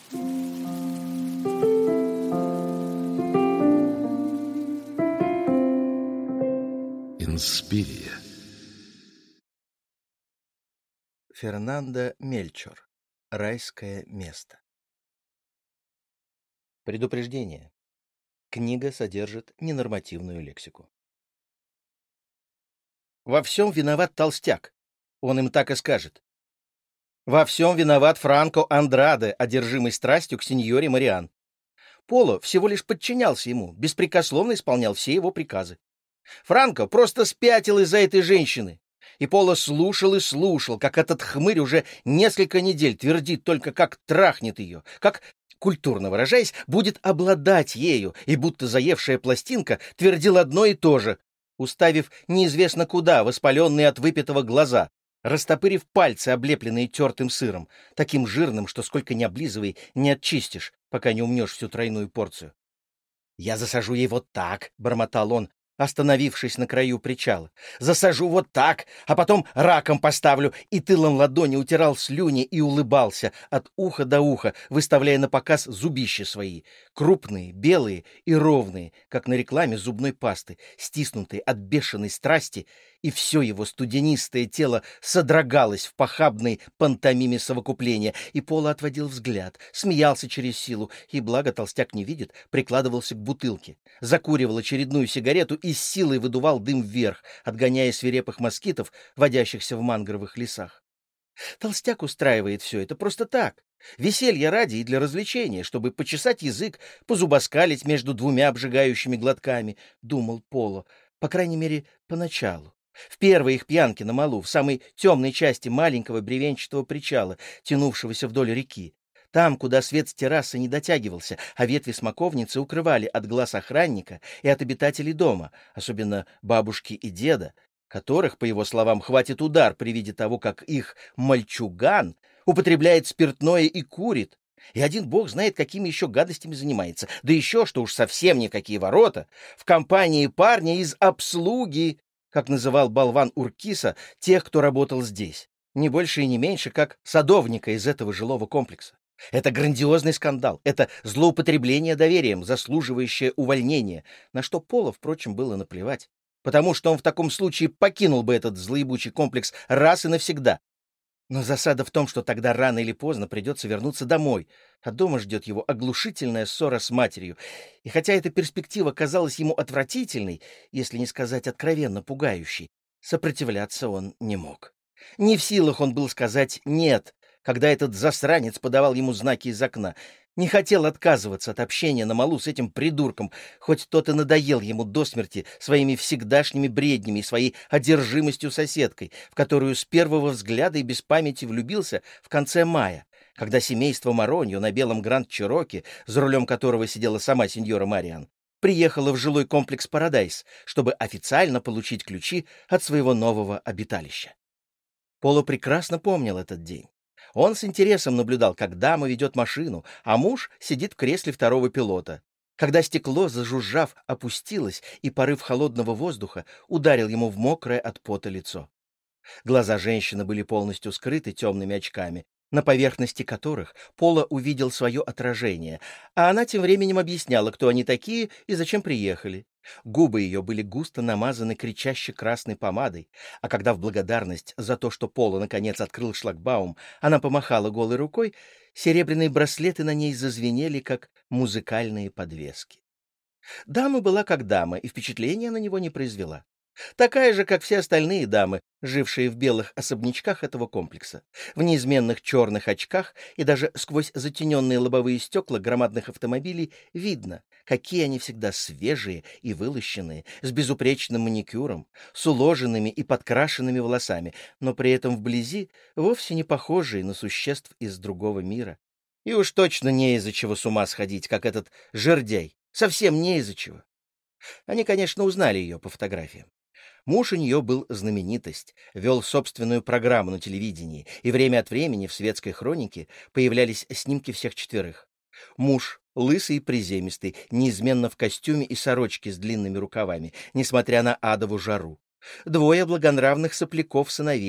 Инспирия. Фернандо Мельчор. Райское место. Предупреждение. Книга содержит ненормативную лексику. Во всем виноват толстяк. Он им так и скажет. Во всем виноват Франко Андраде, одержимый страстью к сеньоре Мариан. Поло всего лишь подчинялся ему, беспрекословно исполнял все его приказы. Франко просто спятил из-за этой женщины. И Поло слушал и слушал, как этот хмырь уже несколько недель твердит только, как трахнет ее, как, культурно выражаясь, будет обладать ею, и будто заевшая пластинка твердил одно и то же, уставив неизвестно куда воспаленные от выпитого глаза, растопырив пальцы, облепленные тертым сыром, таким жирным, что сколько ни облизывай, не отчистишь, пока не умнешь всю тройную порцию. «Я засажу ей вот так», — бормотал он, остановившись на краю причала. «Засажу вот так, а потом раком поставлю», и тылом ладони утирал слюни и улыбался от уха до уха, выставляя на показ зубища свои, крупные, белые и ровные, как на рекламе зубной пасты, стиснутые от бешеной страсти, и все его студенистое тело содрогалось в похабной пантомиме совокупления, и Поло отводил взгляд, смеялся через силу, и, благо толстяк не видит, прикладывался к бутылке, закуривал очередную сигарету и с силой выдувал дым вверх, отгоняя свирепых москитов, водящихся в мангровых лесах. Толстяк устраивает все это просто так, веселье ради и для развлечения, чтобы почесать язык, позубоскалить между двумя обжигающими глотками, думал Поло, по крайней мере, поначалу. В первой их пьянке на малу, в самой темной части маленького бревенчатого причала, тянувшегося вдоль реки, там, куда свет с террасы не дотягивался, а ветви смоковницы укрывали от глаз охранника и от обитателей дома, особенно бабушки и деда, которых, по его словам, хватит удар при виде того, как их мальчуган употребляет спиртное и курит, и один бог знает, какими еще гадостями занимается, да еще, что уж совсем никакие ворота, в компании парня из обслуги, как называл болван Уркиса тех, кто работал здесь, не больше и не меньше, как садовника из этого жилого комплекса. Это грандиозный скандал, это злоупотребление доверием, заслуживающее увольнения, на что Поло, впрочем, было наплевать, потому что он в таком случае покинул бы этот злоебучий комплекс раз и навсегда. Но засада в том, что тогда рано или поздно придется вернуться домой, а дома ждет его оглушительная ссора с матерью. И хотя эта перспектива казалась ему отвратительной, если не сказать откровенно пугающей, сопротивляться он не мог. Не в силах он был сказать «нет», когда этот засранец подавал ему знаки из окна. Не хотел отказываться от общения на малу с этим придурком, хоть тот и надоел ему до смерти своими всегдашними бреднями и своей одержимостью соседкой, в которую с первого взгляда и без памяти влюбился в конце мая, когда семейство Мароньо на белом Гранд-Чироки, за рулем которого сидела сама сеньора Мариан, приехала в жилой комплекс «Парадайз», чтобы официально получить ключи от своего нового обиталища. Поло прекрасно помнил этот день. Он с интересом наблюдал, как дама ведет машину, а муж сидит в кресле второго пилота. Когда стекло, зажужжав, опустилось, и порыв холодного воздуха ударил ему в мокрое от пота лицо. Глаза женщины были полностью скрыты темными очками, на поверхности которых Поло увидел свое отражение, а она тем временем объясняла, кто они такие и зачем приехали. Губы ее были густо намазаны кричаще красной помадой, а когда в благодарность за то, что Поло наконец открыл шлагбаум, она помахала голой рукой, серебряные браслеты на ней зазвенели, как музыкальные подвески. Дама была как дама, и впечатления на него не произвела. Такая же, как все остальные дамы, жившие в белых особнячках этого комплекса, в неизменных черных очках, и даже сквозь затененные лобовые стекла громадных автомобилей видно, какие они всегда свежие и вылощенные, с безупречным маникюром, с уложенными и подкрашенными волосами, но при этом вблизи вовсе не похожие на существ из другого мира. И уж точно не из-за чего с ума сходить, как этот жердяй, совсем не из-за чего. Они, конечно, узнали ее по фотографиям. Муж у нее был знаменитость, вел собственную программу на телевидении, и время от времени в светской хронике появлялись снимки всех четверых. Муж, лысый и приземистый, неизменно в костюме и сорочке с длинными рукавами, несмотря на адову жару. Двое благонравных сопляков-сыновей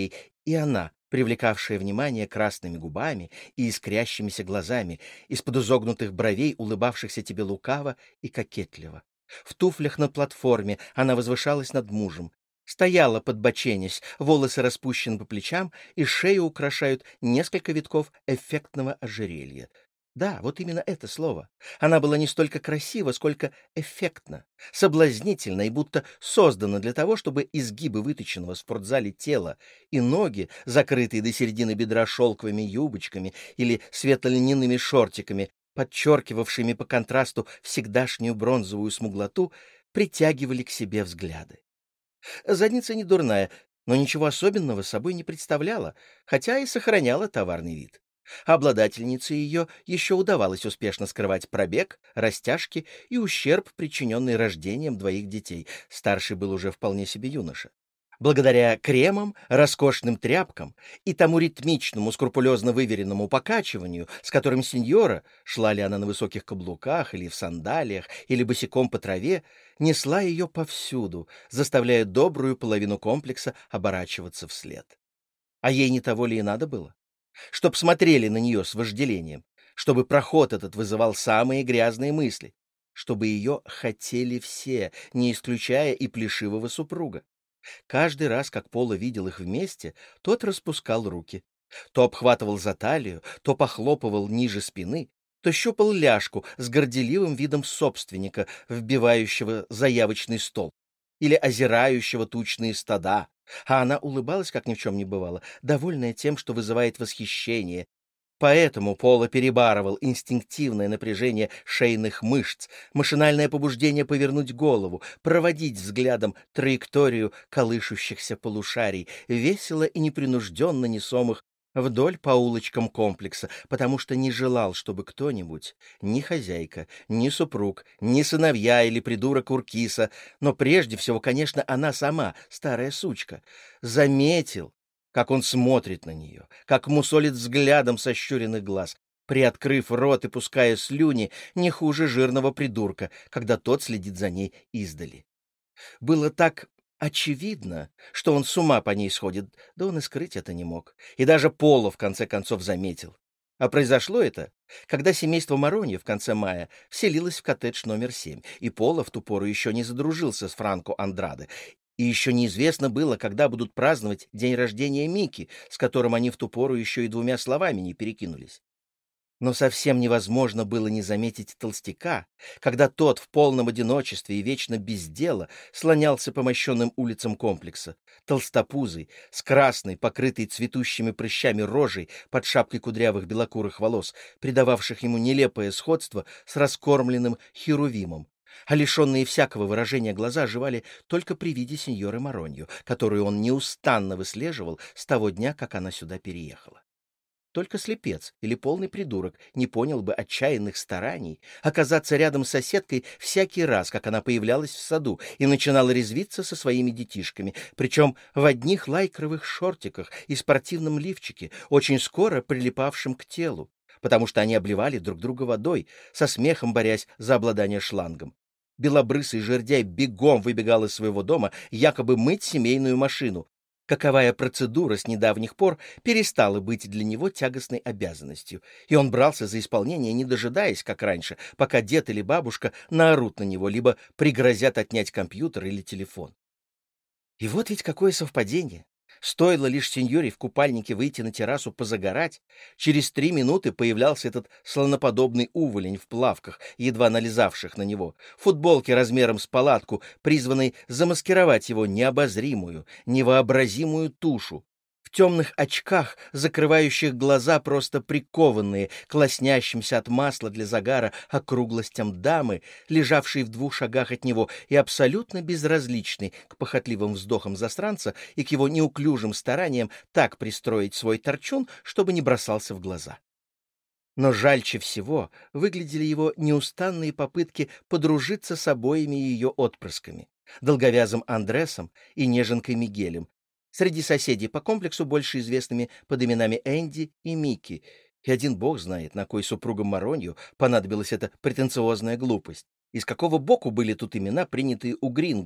И она, привлекавшая внимание красными губами и искрящимися глазами, из-под изогнутых бровей, улыбавшихся тебе лукаво и кокетливо. В туфлях на платформе она возвышалась над мужем. Стояла, подбоченясь, волосы распущены по плечам, и шею украшают несколько витков эффектного ожерелья. Да, вот именно это слово. Она была не столько красива, сколько эффектна, соблазнительна и будто создана для того, чтобы изгибы выточенного в спортзале тела и ноги, закрытые до середины бедра шелковыми юбочками или светло-льняными шортиками, подчеркивавшими по контрасту всегдашнюю бронзовую смуглоту, притягивали к себе взгляды. Задница не дурная, но ничего особенного собой не представляла, хотя и сохраняла товарный вид. Обладательнице ее еще удавалось успешно скрывать пробег, растяжки и ущерб, причиненный рождением двоих детей. Старший был уже вполне себе юноша. Благодаря кремам, роскошным тряпкам и тому ритмичному, скрупулезно выверенному покачиванию, с которым сеньора, шла ли она на высоких каблуках или в сандалиях, или босиком по траве, несла ее повсюду, заставляя добрую половину комплекса оборачиваться вслед. А ей не того ли и надо было? Чтоб смотрели на нее с вожделением, чтобы проход этот вызывал самые грязные мысли, чтобы ее хотели все, не исключая и плешивого супруга. Каждый раз, как Пола видел их вместе, тот распускал руки. То обхватывал за талию, то похлопывал ниже спины, то щупал ляжку с горделивым видом собственника, вбивающего заявочный стол, или озирающего тучные стада, а она улыбалась, как ни в чем не бывало, довольная тем, что вызывает восхищение. Поэтому Пола перебарывал инстинктивное напряжение шейных мышц, машинальное побуждение повернуть голову, проводить взглядом траекторию колышущихся полушарий, весело и непринужденно несомых вдоль по улочкам комплекса, потому что не желал, чтобы кто-нибудь, ни хозяйка, ни супруг, ни сыновья или придурок Уркиса, но прежде всего, конечно, она сама, старая сучка, заметил, как он смотрит на нее, как мусолит взглядом сощуренных глаз, приоткрыв рот и пуская слюни, не хуже жирного придурка, когда тот следит за ней издали. Было так очевидно, что он с ума по ней сходит, да он и скрыть это не мог. И даже Поло в конце концов заметил. А произошло это, когда семейство Маронья в конце мая вселилось в коттедж номер 7, и Поло в ту пору еще не задружился с Франко Андраде, и еще неизвестно было, когда будут праздновать день рождения Мики, с которым они в ту пору еще и двумя словами не перекинулись. Но совсем невозможно было не заметить толстяка, когда тот в полном одиночестве и вечно без дела слонялся по мощенным улицам комплекса, толстопузый, с красной, покрытой цветущими прыщами рожей под шапкой кудрявых белокурых волос, придававших ему нелепое сходство с раскормленным херувимом, а лишенные всякого выражения глаза оживали только при виде сеньоры Маронью, которую он неустанно выслеживал с того дня, как она сюда переехала. Только слепец или полный придурок не понял бы отчаянных стараний оказаться рядом с соседкой всякий раз, как она появлялась в саду и начинала резвиться со своими детишками, причем в одних лайкровых шортиках и спортивном лифчике, очень скоро прилипавшем к телу, потому что они обливали друг друга водой, со смехом борясь за обладание шлангом. Белобрысый жердяй бегом выбегал из своего дома, якобы мыть семейную машину. Каковая процедура с недавних пор перестала быть для него тягостной обязанностью, и он брался за исполнение, не дожидаясь, как раньше, пока дед или бабушка наорут на него, либо пригрозят отнять компьютер или телефон. И вот ведь какое совпадение! Стоило лишь сеньоре в купальнике выйти на террасу позагорать, через 3 минуты появлялся этот слоноподобный уволень в плавках, едва налезавших на него, футболке размером с палатку, призванной замаскировать его необозримую, невообразимую тушу, в темных очках, закрывающих глаза, просто прикованные к лоснящимся от масла для загара округлостям дамы, лежавшей в 2 шагах от него и абсолютно безразличной к похотливым вздохам засранца и к его неуклюжим стараниям так пристроить свой торчун, чтобы не бросался в глаза. Но жальче всего выглядели его неустанные попытки подружиться с обоими ее отпрысками, долговязым Андресом и неженкой Мигелем, среди соседей по комплексу, больше известными под именами Энди и Микки, и один бог знает, на кой супругам Маронью понадобилась эта претенциозная глупость, из какого боку были тут имена, принятые у Гринго.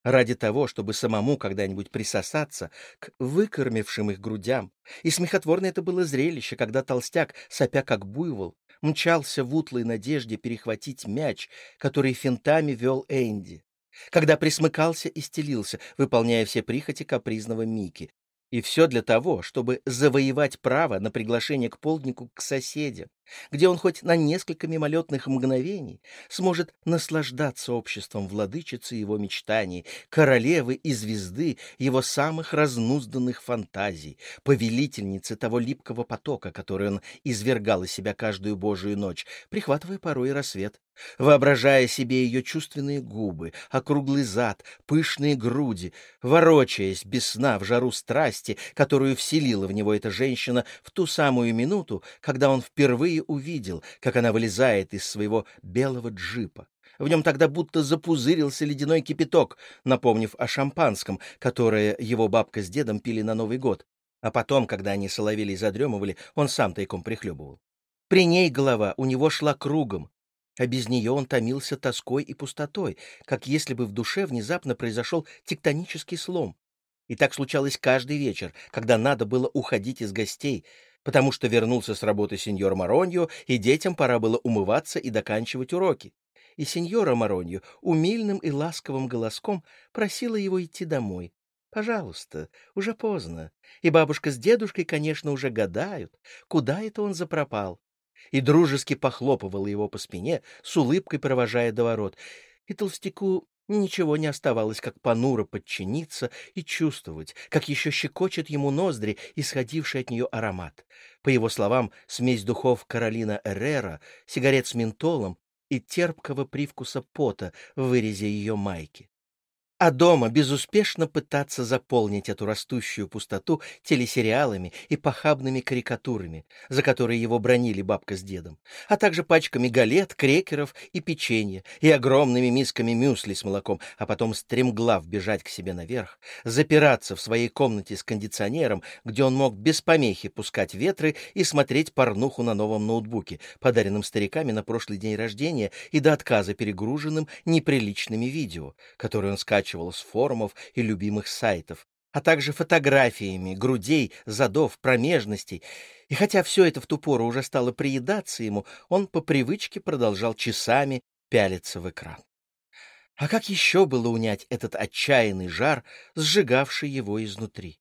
ради того, чтобы самому когда-нибудь присосаться к выкормившим их грудям. И смехотворно это было зрелище, когда толстяк, сопя как буйвол, мчался в утлой надежде перехватить мяч, который финтами вел Энди, когда присмыкался и стелился, выполняя все прихоти капризного Микки. И все для того, чтобы завоевать право на приглашение к полднику к соседям, где он хоть на несколько мимолетных мгновений сможет наслаждаться обществом владычицы его мечтаний, королевы и звезды его самых разнузданных фантазий, повелительницы того липкого потока, который он извергал из себя каждую божию ночь, прихватывая порой и рассвет, воображая себе ее чувственные губы, округлый зад, пышные груди, ворочаясь без сна в жару страсти, которую вселила в него эта женщина в ту самую минуту, когда он впервые увидел, как она вылезает из своего белого джипа. В нем тогда будто запузырился ледяной кипяток, напомнив о шампанском, которое его бабка с дедом пили на Новый год. А потом, когда они соловели и задремывали, он сам тайком прихлебывал. При ней голова у него шла кругом, а без нее он томился тоской и пустотой, как если бы в душе внезапно произошел тектонический слом. И так случалось каждый вечер, когда надо было уходить из гостей, потому что вернулся с работы сеньор Мароньо, и детям пора было умываться и доканчивать уроки. И сеньора Мароньо умильным и ласковым голоском просила его идти домой. «Пожалуйста, уже поздно, и бабушка с дедушкой, конечно, уже гадают, куда это он запропал». И дружески похлопывала его по спине, с улыбкой провожая до ворот. И толстяку ничего не оставалось, как понуро подчиниться и чувствовать, как еще щекочет ему ноздри исходивший от нее аромат. По его словам, смесь духов Каролина Эррера, сигарет с ментолом и терпкого привкуса пота в вырезе ее майки. А дома безуспешно пытаться заполнить эту растущую пустоту телесериалами и похабными карикатурами, за которые его бранили бабка с дедом, а также пачками галет, крекеров и печенья, и огромными мисками мюсли с молоком, а потом стремглав бежать к себе наверх, запираться в своей комнате с кондиционером, где он мог без помехи пускать ветры и смотреть порнуху на новом ноутбуке, подаренном стариками на прошлый день рождения и до отказа перегруженным неприличными видео, которые он скачивал с форумов и любимых сайтов, а также фотографиями грудей, задов, промежностей. И хотя все это в ту пору уже стало приедаться ему, он по привычке продолжал часами пялиться в экран. А как еще было унять этот отчаянный жар, сжигавший его изнутри?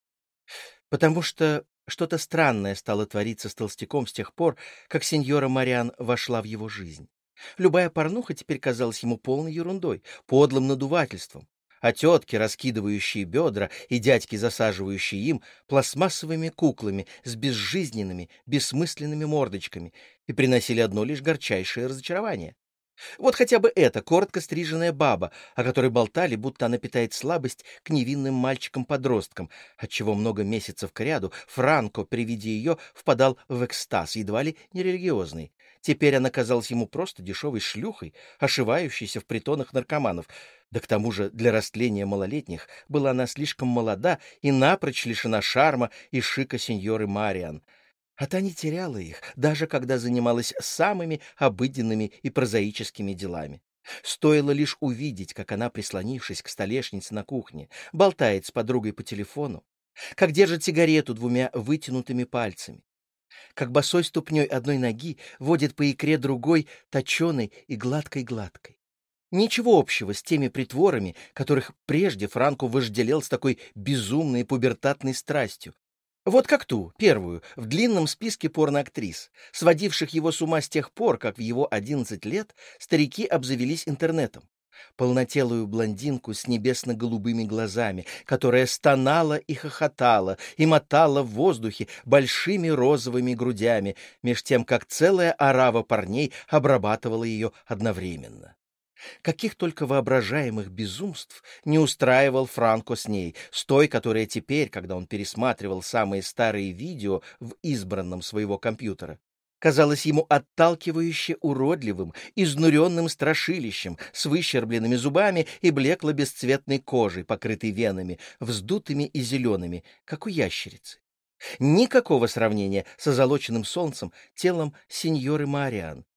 Потому что что-то странное стало твориться с толстяком с тех пор, как сеньора Мариан вошла в его жизнь. Любая порнуха теперь казалась ему полной ерундой, подлым надувательством, а тетки, раскидывающие бедра, и дядьки, засаживающие им, пластмассовыми куклами с безжизненными, бессмысленными мордочками, и приносили одно лишь горчайшее разочарование. Вот хотя бы эта коротко стриженная баба, о которой болтали, будто она питает слабость к невинным мальчикам-подросткам, отчего много месяцев кряду Франко при виде ее впадал в экстаз, едва ли нерелигиозный. Теперь она казалась ему просто дешевой шлюхой, ошивающейся в притонах наркоманов. Да к тому же для растления малолетних была она слишком молода и напрочь лишена шарма и шика сеньоры Мариан. А та не теряла их, даже когда занималась самыми обыденными и прозаическими делами. Стоило лишь увидеть, как она, прислонившись к столешнице на кухне, болтает с подругой по телефону, как держит сигарету двумя вытянутыми пальцами, как босой ступней одной ноги водит по икре другой, точеной и гладкой-гладкой. Ничего общего с теми притворами, которых прежде Франко вожделел с такой безумной пубертатной страстью. Вот как ту, первую, в длинном списке порноактрис, сводивших его с ума с тех пор, как в его 11 лет старики обзавелись интернетом. Полнотелую блондинку с небесно-голубыми глазами, которая стонала и хохотала, и мотала в воздухе большими розовыми грудями, меж тем, как целая орава парней обрабатывала ее одновременно. Каких только воображаемых безумств не устраивал Франко с ней, с той, которая теперь, когда он пересматривал самые старые видео в избранном своего компьютера, казалось ему отталкивающе уродливым, изнуренным страшилищем с выщербленными зубами и блекло-бесцветной кожей, покрытой венами, вздутыми и зелеными, как у ящерицы. Никакого сравнения с озолоченным солнцем телом сеньоры Мариан,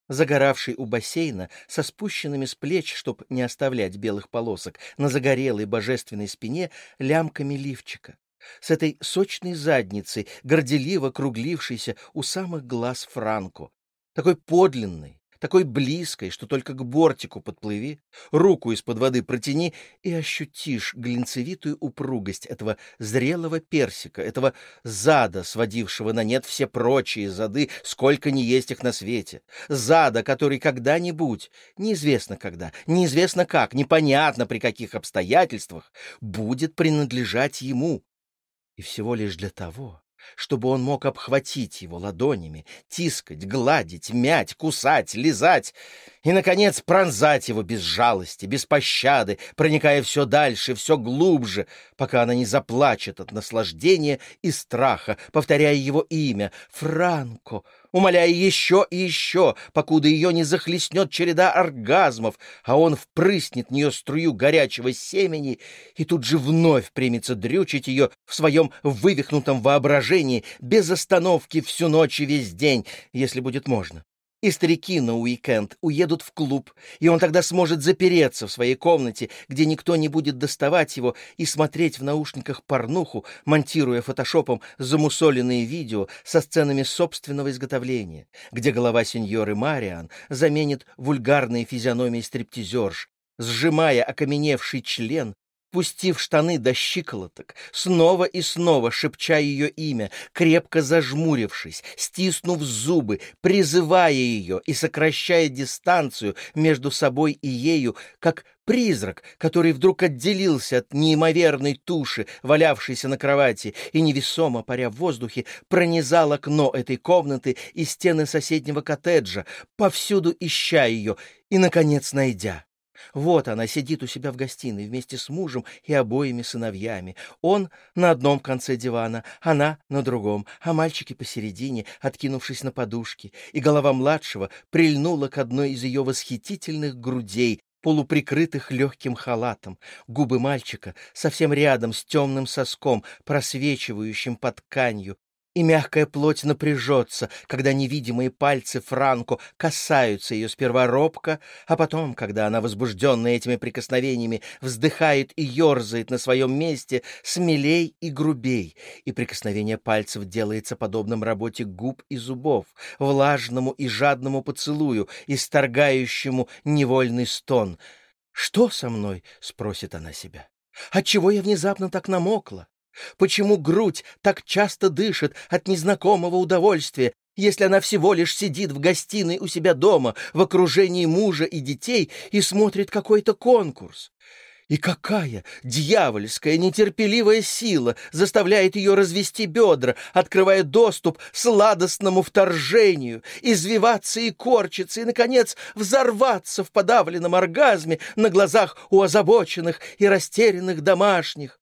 загоравший у бассейна со спущенными с плеч, чтоб не оставлять белых полосок, на загорелой божественной спине лямками лифчика, с этой сочной задницей, горделиво круглившейся у самых глаз Франко, такой подлинной, такой близкой, что только к бортику подплыви, руку из-под воды протяни и ощутишь глинцевитую упругость этого зрелого персика, этого зада, сводившего на нет все прочие зады, сколько ни есть их на свете, зада, который когда-нибудь, неизвестно когда, неизвестно как, непонятно при каких обстоятельствах, будет принадлежать ему. И всего лишь для того, чтобы он мог обхватить его ладонями, тискать, гладить, мять, кусать, лизать и, наконец, пронзать его без жалости, без пощады, проникая все дальше, все глубже, пока она не заплачет от наслаждения и страха, повторяя его имя «Франко», умоляя еще и еще, покуда ее не захлестнет череда оргазмов, а он впрыснет в нее струю горячего семени и тут же вновь примется дрючить ее в своем вывихнутом воображении без остановки всю ночь и весь день, если будет можно. И старики на уикенд уедут в клуб, и он тогда сможет запереться в своей комнате, где никто не будет доставать его, и смотреть в наушниках порнуху, монтируя фотошопом замусоленные видео со сценами собственного изготовления, где голова сеньоры Мариан заменит вульгарные физиономии стриптизерш, сжимая окаменевший член, пустив штаны до щиколоток, снова и снова шепча ее имя, крепко зажмурившись, стиснув зубы, призывая ее и сокращая дистанцию между собой и ею, как призрак, который вдруг отделился от неимоверной туши, валявшейся на кровати, и, невесомо паря в воздухе, пронизал окно этой комнаты и стены соседнего коттеджа, повсюду ища ее и, наконец, найдя. Вот она сидит у себя в гостиной вместе с мужем и обоими сыновьями. Он на одном конце дивана, она на другом, а мальчики посередине, откинувшись на подушки, и голова младшего прильнула к одной из ее восхитительных грудей, полуприкрытых легким халатом. Губы мальчика совсем рядом с темным соском, просвечивающим под тканью. И мягкая плоть напряжется, когда невидимые пальцы Франко касаются ее сперва робко, а потом, когда она, возбужденная этими прикосновениями, вздыхает и ерзает на своем месте, смелей и грубей, и прикосновение пальцев делается подобным работе губ и зубов, влажному и жадному поцелую, исторгающему невольный стон. «Что со мной?» — спросит она себя. «Отчего я внезапно так намокла? Почему грудь так часто дышит от незнакомого удовольствия, если она всего лишь сидит в гостиной у себя дома в окружении мужа и детей и смотрит какой-то конкурс? И какая дьявольская нетерпеливая сила заставляет ее развести бедра, открывая доступ сладостному вторжению, извиваться и корчиться, и, наконец, взорваться в подавленном оргазме на глазах у озабоченных и растерянных домашних.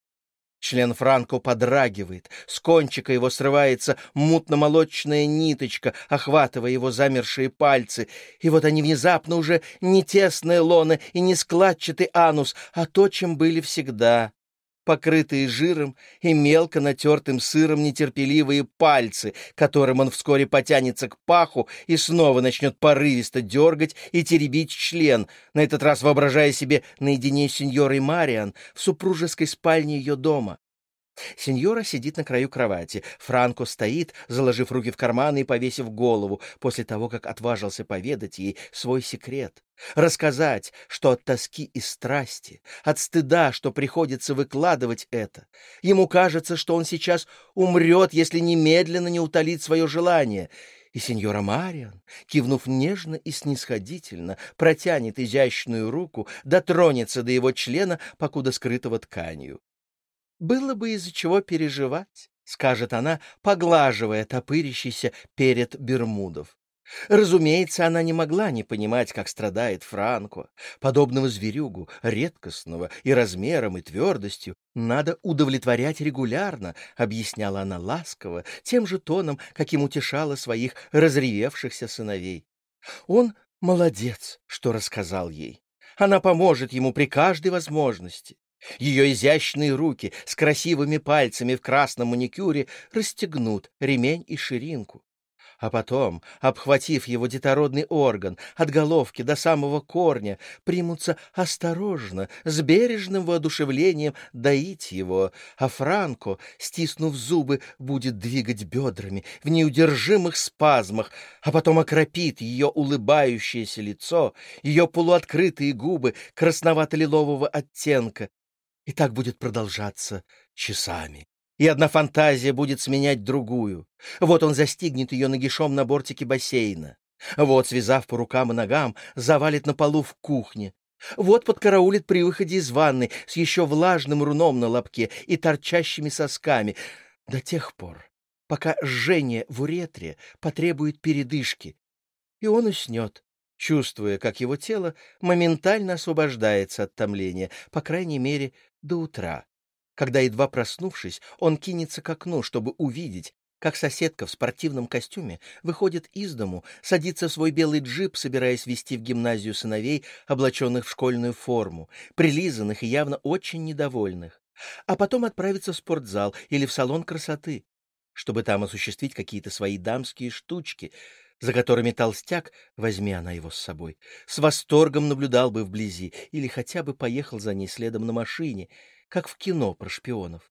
Член Франко подрагивает, с кончика его срывается мутно-молочная ниточка, охватывая его замершие пальцы, и вот они внезапно уже не тесное лоно и не складчатый анус, а то, чем были всегда. Покрытые жиром и мелко натертым сыром нетерпеливые пальцы, которым он вскоре потянется к паху и снова начнет порывисто дергать и теребить член, на этот раз воображая себе наедине с сеньорой Мариан в супружеской спальне ее дома. Сеньора сидит на краю кровати. Франко стоит, заложив руки в карманы и повесив голову, после того, как отважился поведать ей свой секрет. Рассказать, что от тоски и страсти, от стыда, что приходится выкладывать это. Ему кажется, что он сейчас умрет, если немедленно не утолит свое желание. И сеньора Мариан, кивнув нежно и снисходительно, протянет изящную руку, дотронется до его члена, покуда скрытого тканью. «Было бы из-за чего переживать», — скажет она, поглаживая топырящийся перед Бермудов. Разумеется, она не могла не понимать, как страдает Франко. Подобного зверюгу, редкостного и размером, и твердостью, надо удовлетворять регулярно, объясняла она ласково, тем же тоном, каким утешала своих разревевшихся сыновей. Он молодец, что рассказал ей. Она поможет ему при каждой возможности. Ее изящные руки с красивыми пальцами в красном маникюре расстегнут ремень и ширинку. А потом, обхватив его детородный орган от головки до самого корня, примутся осторожно, с бережным воодушевлением доить его, а Франко, стиснув зубы, будет двигать бедрами в неудержимых спазмах, а потом окропит ее улыбающееся лицо, ее полуоткрытые губы красновато-лилового оттенка. И так будет продолжаться часами. И одна фантазия будет сменять другую. Вот он застигнет ее нагишом на бортике бассейна. Вот, связав по рукам и ногам, завалит на полу в кухне. Вот подкараулит при выходе из ванны с еще влажным руном на лобке и торчащими сосками. До тех пор, пока жжение в уретре потребует передышки. И он уснет, чувствуя, как его тело моментально освобождается от томления, по крайней мере, до утра, когда, едва проснувшись, он кинется к окну, чтобы увидеть, как соседка в спортивном костюме выходит из дому, садится в свой белый джип, собираясь везти в гимназию сыновей, облаченных в школьную форму, прилизанных и явно очень недовольных, а потом отправится в спортзал или в салон красоты, чтобы там осуществить какие-то свои дамские штучки, за которыми толстяк, возьми она его с собой, с восторгом наблюдал бы вблизи или хотя бы поехал за ней следом на машине, как в кино про шпионов.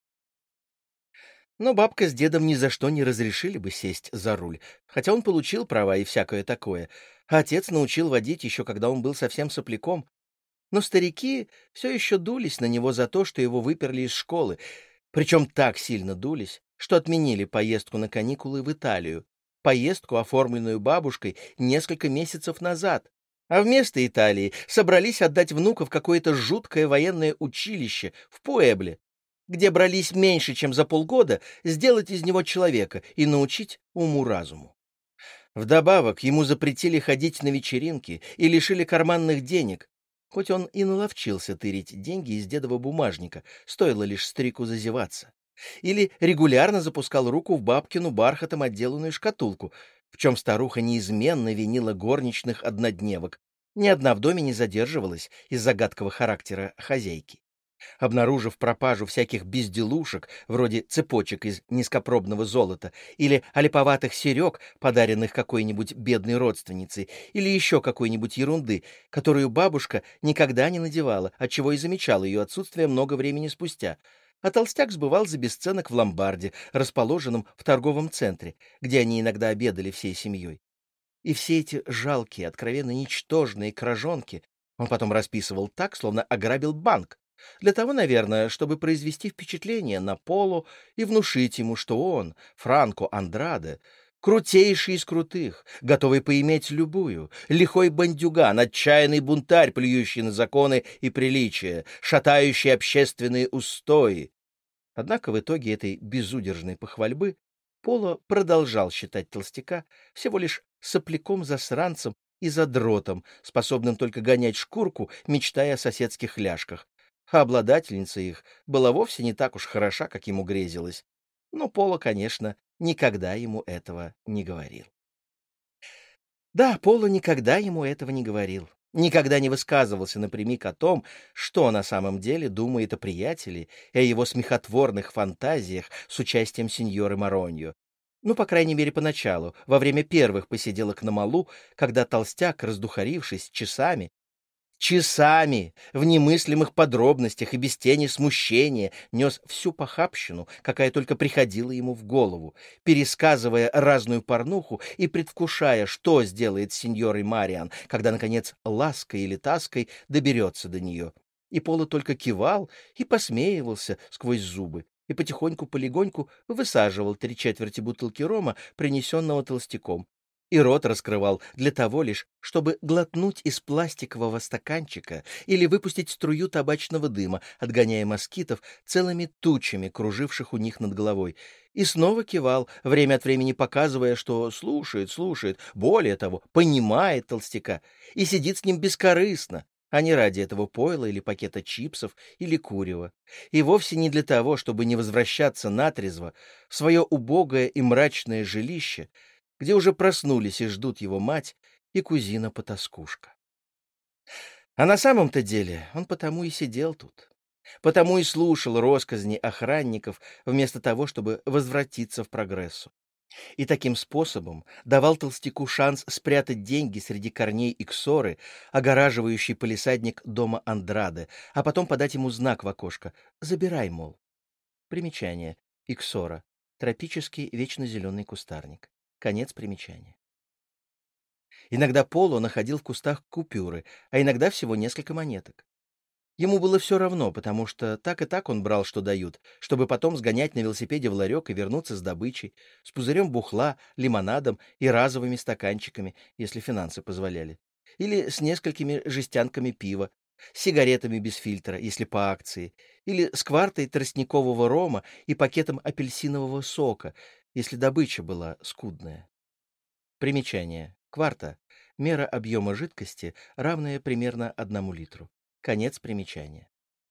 Но бабка с дедом ни за что не разрешили бы сесть за руль, хотя он получил права и всякое такое, а отец научил водить еще когда он был совсем сопляком. Но старики все еще дулись на него за то, что его выперли из школы, причем так сильно дулись, что отменили поездку на каникулы в Италию, поездку, оформленную бабушкой несколько месяцев назад, а вместо Италии собрались отдать внука в какое-то жуткое военное училище в Пуэбле, где брались меньше, чем за полгода, сделать из него человека и научить уму-разуму. Вдобавок ему запретили ходить на вечеринки и лишили карманных денег, хоть он и наловчился тырить деньги из дедова бумажника, стоило лишь старику зазеваться. Или регулярно запускал руку в бабкину бархатом отделанную шкатулку, в чем старуха неизменно винила горничных однодневок. Ни одна в доме не задерживалась из-за гадкого характера хозяйки. Обнаружив пропажу всяких безделушек, вроде цепочек из низкопробного золота или олиповатых серег, подаренных какой-нибудь бедной родственницей, или еще какой-нибудь ерунды, которую бабушка никогда не надевала, отчего и замечал ее отсутствие много времени спустя, а толстяк сбывал за бесценок в ломбарде, расположенном в торговом центре, где они иногда обедали всей семьей. И все эти жалкие, откровенно ничтожные кражонки он потом расписывал так, словно ограбил банк, для того, наверное, чтобы произвести впечатление на Поло и внушить ему, что он, Франко Андраде, крутейший из крутых, готовый поиметь любую, лихой бандюган, отчаянный бунтарь, плюющий на законы и приличия, шатающий общественные устои. Однако в итоге этой безудержной похвальбы Поло продолжал считать толстяка всего лишь сопляком-засранцем и задротом, способным только гонять шкурку, мечтая о соседских ляжках, а обладательница их была вовсе не так уж хороша, как ему грезилось. Но Поло, конечно, никогда ему этого не говорил. Да, Поло никогда ему этого не говорил. Никогда не высказывался напрямик о том, что на самом деле думает о приятеле и о его смехотворных фантазиях с участием сеньоры Мароньо. Ну, по крайней мере, поначалу, во время первых посиделок на малу, когда толстяк, раздухарившись часами, в немыслимых подробностях и без тени смущения нес всю похабщину, какая только приходила ему в голову, пересказывая разную порнуху и предвкушая, что сделает с сеньорой Мариан, когда, наконец, лаской или таской доберется до нее. И Поло только кивал и посмеивался сквозь зубы и потихоньку-полегоньку высаживал 3/4 бутылки рома, принесенного толстяком, и рот раскрывал для того лишь, чтобы глотнуть из пластикового стаканчика или выпустить струю табачного дыма, отгоняя москитов целыми тучами, круживших у них над головой, и снова кивал, время от времени показывая, что слушает, более того, понимает толстяка и сидит с ним бескорыстно, а не ради этого пойла или пакета чипсов или курева, и вовсе не для того, чтобы не возвращаться натрезво в свое убогое и мрачное жилище, где уже проснулись и ждут его мать и кузина-потаскушка. А на самом-то деле он потому и сидел тут, потому и слушал россказни охранников вместо того, чтобы возвратиться в прогрессу. И таким способом давал толстяку шанс спрятать деньги среди корней иксоры, огораживающий палисадник дома Андраде, а потом подать ему знак в окошко «Забирай, мол». Примечание. Иксора. Тропический вечно зеленый кустарник. Конец примечания. Иногда Поло находил в кустах купюры, а иногда всего несколько монеток. Ему было все равно, потому что так и так он брал, что дают, чтобы потом сгонять на велосипеде в ларек и вернуться с добычей, с пузырем бухла, лимонадом и разовыми стаканчиками, если финансы позволяли. Или с несколькими жестянками пива, с сигаретами без фильтра, если по акции, или с квартой тростникового рома и пакетом апельсинового сока, если добыча была скудная. Примечание. Кварта — мера объема жидкости, равная примерно 1 литру. Конец примечания.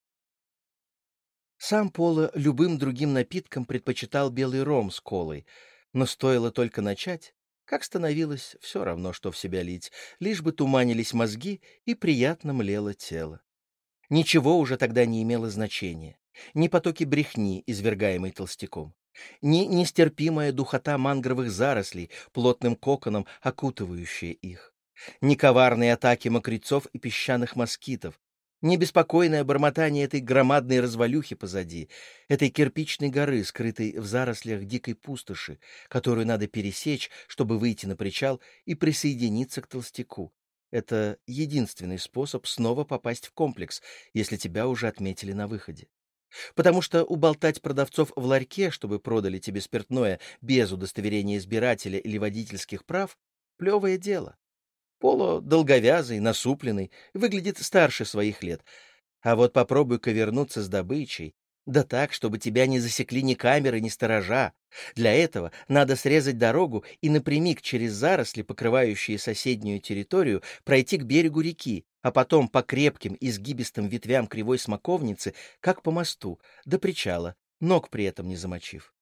Сам Поло любым другим напиткам предпочитал белый ром с колой, но стоило только начать, как становилось все равно, что в себя лить, лишь бы туманились мозги и приятно млело тело. Ничего уже тогда не имело значения. Ни потоки брехни, извергаемой толстяком, ни нестерпимая духота мангровых зарослей, плотным коконом окутывающая их, ни коварные атаки мокрецов и песчаных москитов, ни беспокойное бормотание этой громадной развалюхи позади, этой кирпичной горы, скрытой в зарослях дикой пустоши, которую надо пересечь, чтобы выйти на причал и присоединиться к толстяку. Это единственный способ снова попасть в комплекс, если тебя уже отметили на выходе. Потому что уболтать продавцов в ларьке, чтобы продали тебе спиртное без удостоверения избирателя или водительских прав — плевое дело. Поло долговязый, насупленный, выглядит старше своих лет. А вот попробуй-ка вернуться с добычей. Да так, чтобы тебя не засекли ни камеры, ни сторожа. Для этого надо срезать дорогу и напрямик через заросли, покрывающие соседнюю территорию, пройти к берегу реки, а потом по крепким изгибистым ветвям кривой смоковницы, как по мосту, до причала, ног при этом не замочив.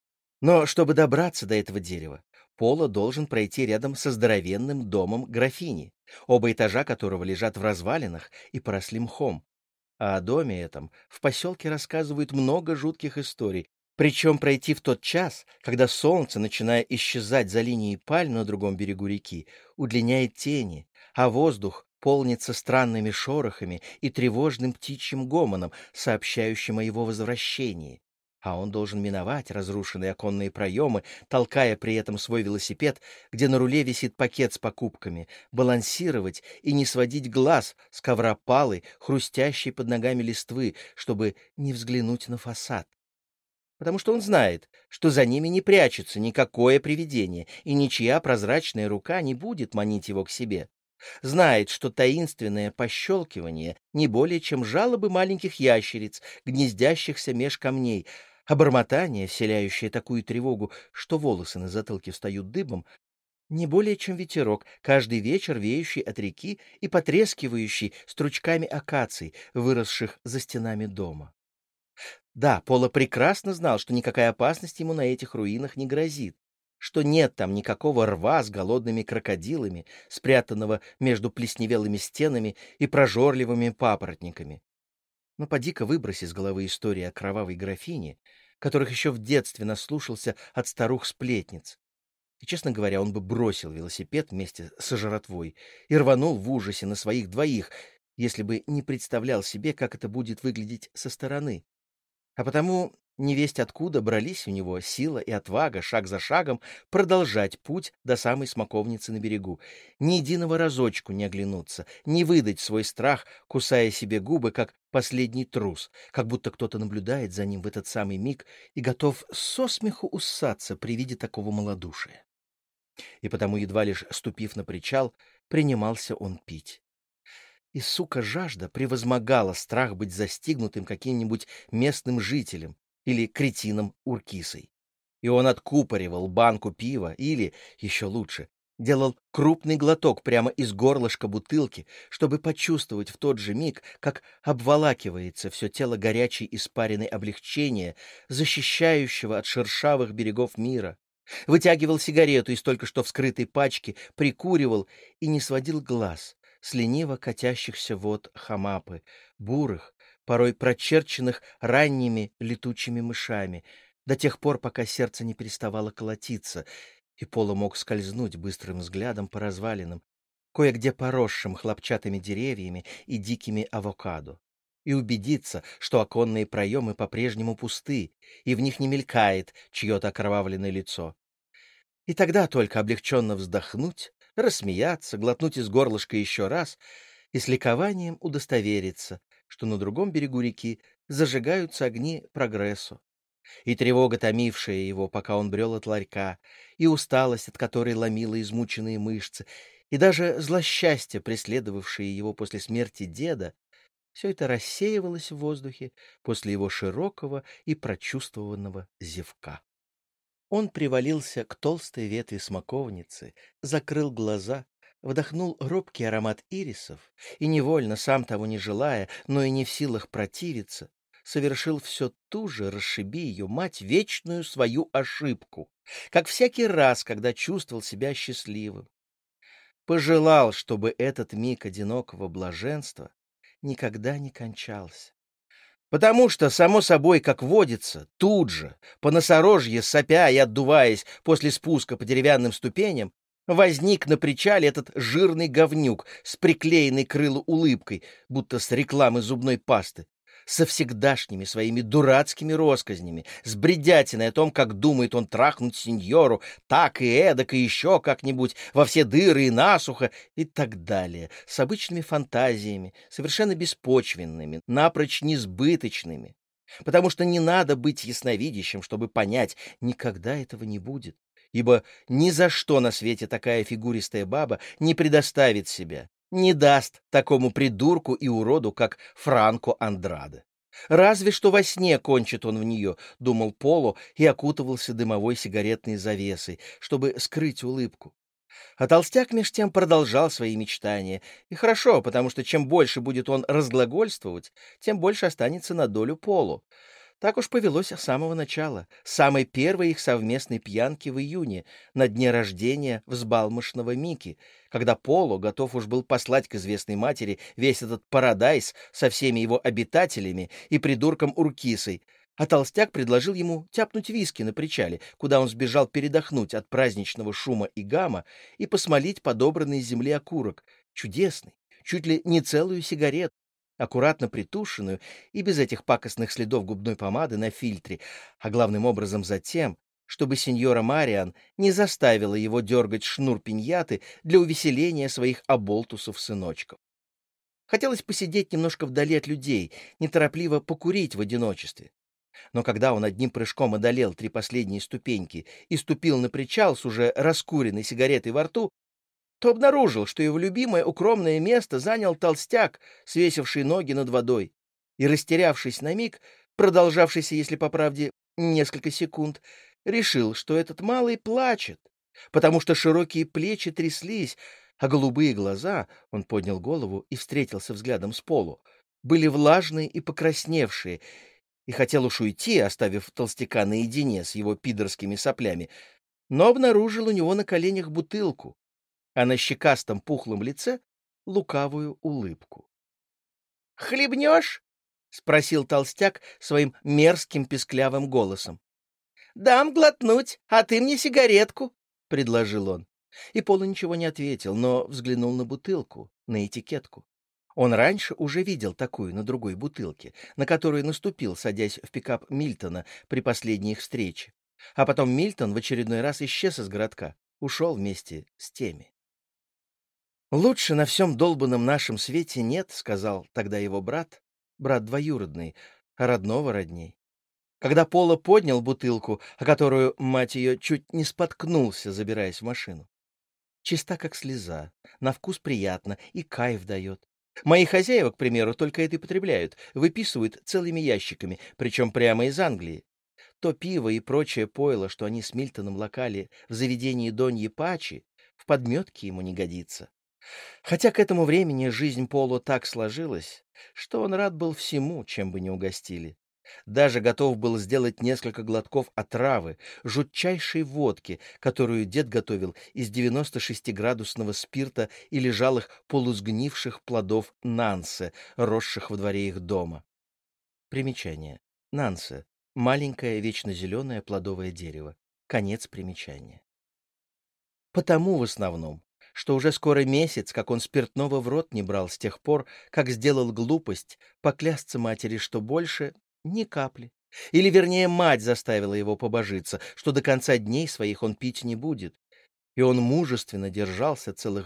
Но чтобы добраться до этого дерева, Поло должен пройти рядом со здоровенным домом графини, оба этажа которого лежат в развалинах и поросли мхом. А о доме этом в поселке рассказывают много жутких историй, причем пройти в тот час, когда солнце, начиная исчезать за линией пальм на другом берегу реки, удлиняет тени, а воздух полнится странными шорохами и тревожным птичьим гомоном, сообщающим о его возвращении. А он должен миновать разрушенные оконные проемы, толкая при этом свой велосипед, где на руле висит пакет с покупками, балансировать и не сводить глаз с ковра палой, хрустящей под ногами листвы, чтобы не взглянуть на фасад. Потому что он знает, что за ними не прячется никакое привидение, и ничья прозрачная рука не будет манить его к себе. Знает, что таинственное пощелкивание не более чем жалобы маленьких ящериц, гнездящихся меж камней, а бормотание, вселяющее такую тревогу, что волосы на затылке встают дыбом, не более чем ветерок, каждый вечер веющий от реки и потрескивающий стручками акаций, выросших за стенами дома. Да, Поло прекрасно знал, что никакая опасность ему на этих руинах не грозит, что нет там никакого рва с голодными крокодилами, спрятанного между плесневелыми стенами и прожорливыми папоротниками. Но поди-ка выбрось из головы истории о кровавой графине, которых еще в детстве наслушался от старух-сплетниц. И, честно говоря, он бы бросил велосипед вместе с жратвой и рванул в ужасе на своих двоих, если бы не представлял себе, как это будет выглядеть со стороны. А потому невесть откуда брались у него сила и отвага шаг за шагом продолжать путь до самой смоковницы на берегу, ни единого разочку не оглянуться, не выдать свой страх, кусая себе губы, как последний трус, как будто кто-то наблюдает за ним в этот самый миг и готов со смеху уссаться при виде такого малодушия. И потому, едва лишь ступив на причал, принимался он пить. И, сука, жажда превозмогала страх быть застигнутым каким-нибудь местным жителем или кретином-уркисой. И он откупоривал банку пива или, еще лучше, делал крупный глоток прямо из горлышка бутылки, чтобы почувствовать в тот же миг, как обволакивается все тело горячей испариной облегчения, защищающего от шершавых берегов мира. Вытягивал сигарету из только что вскрытой пачки, прикуривал и не сводил глаз с лениво катящихся вод Хамапы, бурых, порой прочерченных ранними летучими мышами, до тех пор, пока сердце не переставало колотиться, и Пола мог скользнуть быстрым взглядом по развалинам, кое-где поросшим хлопчатыми деревьями и дикими авокадо, и убедиться, что оконные проемы по-прежнему пусты, и в них не мелькает чье-то окровавленное лицо. И тогда только облегченно вздохнуть, рассмеяться, глотнуть из горлышка еще раз и с ликованием удостовериться, что на другом берегу реки зажигаются огни прогрессу. И тревога, томившая его, пока он брел от ларька, и усталость, от которой ломила измученные мышцы, и даже злосчастье, преследовавшее его после смерти деда, все это рассеивалось в воздухе после его широкого и прочувствованного зевка. Он привалился к толстой ветви смоковницы, закрыл глаза, вдохнул робкий аромат ирисов и невольно, сам того не желая, но и не в силах противиться, совершил все ту же, расшиби ее мать, вечную свою ошибку, как всякий раз, когда чувствовал себя счастливым. Пожелал, чтобы этот миг одинокого блаженства никогда не кончался. Потому что, само собой, как водится, тут же, по носорожье, сопя и отдуваясь после спуска по деревянным ступеням, возник на причале этот жирный говнюк с приклеенной к крылу улыбкой, будто с рекламы зубной пасты, со всегдашними своими дурацкими россказнями, с бредятиной о том, как думает он трахнуть сеньору, так и эдак, и еще как-нибудь, во все дыры и насухо, и так далее, с обычными фантазиями, совершенно беспочвенными, напрочь несбыточными. Потому что не надо быть ясновидящим, чтобы понять, никогда этого не будет, ибо ни за что на свете такая фигуристая баба не предоставит себя, не даст такому придурку и уроду, как Франко Андраде. Разве что во сне кончит он в нее, думал Поло и окутывался дымовой сигаретной завесой, чтобы скрыть улыбку. А толстяк меж тем продолжал свои мечтания. И хорошо, потому что чем больше будет он разглагольствовать, тем больше останется на долю Поло. Так уж повелось с самого начала, с самой первой их совместной пьянки в июне, на дне рождения взбалмошного Мики, когда Поло готов уж был послать к известной матери весь этот парадайз со всеми его обитателями и придурком Уркисой, а толстяк предложил ему тяпнуть виски на причале, куда он сбежал передохнуть от праздничного шума и гамма и посмолить подобранный из земли окурок, чудесный, чуть ли не целую сигарету, аккуратно притушенную и без этих пакостных следов губной помады на фильтре, а главным образом затем, чтобы сеньора Мариан не заставила его дергать шнур пиньяты для увеселения своих оболтусов-сыночков. Хотелось посидеть немножко вдали от людей, неторопливо покурить в одиночестве. Но когда он одним прыжком одолел 3 последние ступеньки и ступил на причал с уже раскуренной сигаретой во рту, то обнаружил, что его любимое укромное место занял толстяк, свесивший ноги над водой, и, растерявшись на миг, продолжавшийся, если по правде, несколько секунд, решил, что этот малый плачет, потому что широкие плечи тряслись, а голубые глаза, он поднял голову и встретился взглядом с Полу, были влажные и покрасневшие, и хотел уж уйти, оставив толстяка наедине с его пидорскими соплями, но обнаружил у него на коленях бутылку, а на щекастом пухлом лице лукавую улыбку. — Хлебнешь? — спросил толстяк своим мерзким песклявым голосом. — Дам глотнуть, а ты мне сигаретку, — предложил он. И Пола ничего не ответил, но взглянул на бутылку, на этикетку. Он раньше уже видел такую на другой бутылке, на которую наступил, садясь в пикап Мильтона при последней их встрече. А потом Мильтон в очередной раз исчез из городка, ушел вместе с теми. «Лучше на всем долбанном нашем свете нет», — сказал тогда его брат, брат двоюродный, а родного родней. Когда Пола поднял бутылку, о которую, мать ее, чуть не споткнулся, забираясь в машину. Чиста, как слеза, на вкус приятно и кайф дает. Мои хозяева, к примеру, только это и потребляют, выписывают целыми ящиками, причем прямо из Англии. То пиво и прочее пойло, что они с Мильтоном локали в заведении Доньи Пачи, в подметке ему не годится. Хотя к этому времени жизнь Поло так сложилась, что он рад был всему, чем бы ни угостили. Даже готов был сделать несколько глотков отравы, жутчайшей водки, которую дед готовил из 96-градусного спирта и лежалых полусгнивших плодов нансе, росших во дворе их дома. Примечание. Нансе Маленькое вечно зеленое плодовое дерево. Конец примечания. Потому в основном, что уже скоро месяц, как он спиртного в рот не брал с тех пор, как сделал глупость поклясться матери, что больше ни капли. Или, вернее, мать заставила его побожиться, что до конца дней своих он пить не будет. И он мужественно держался целых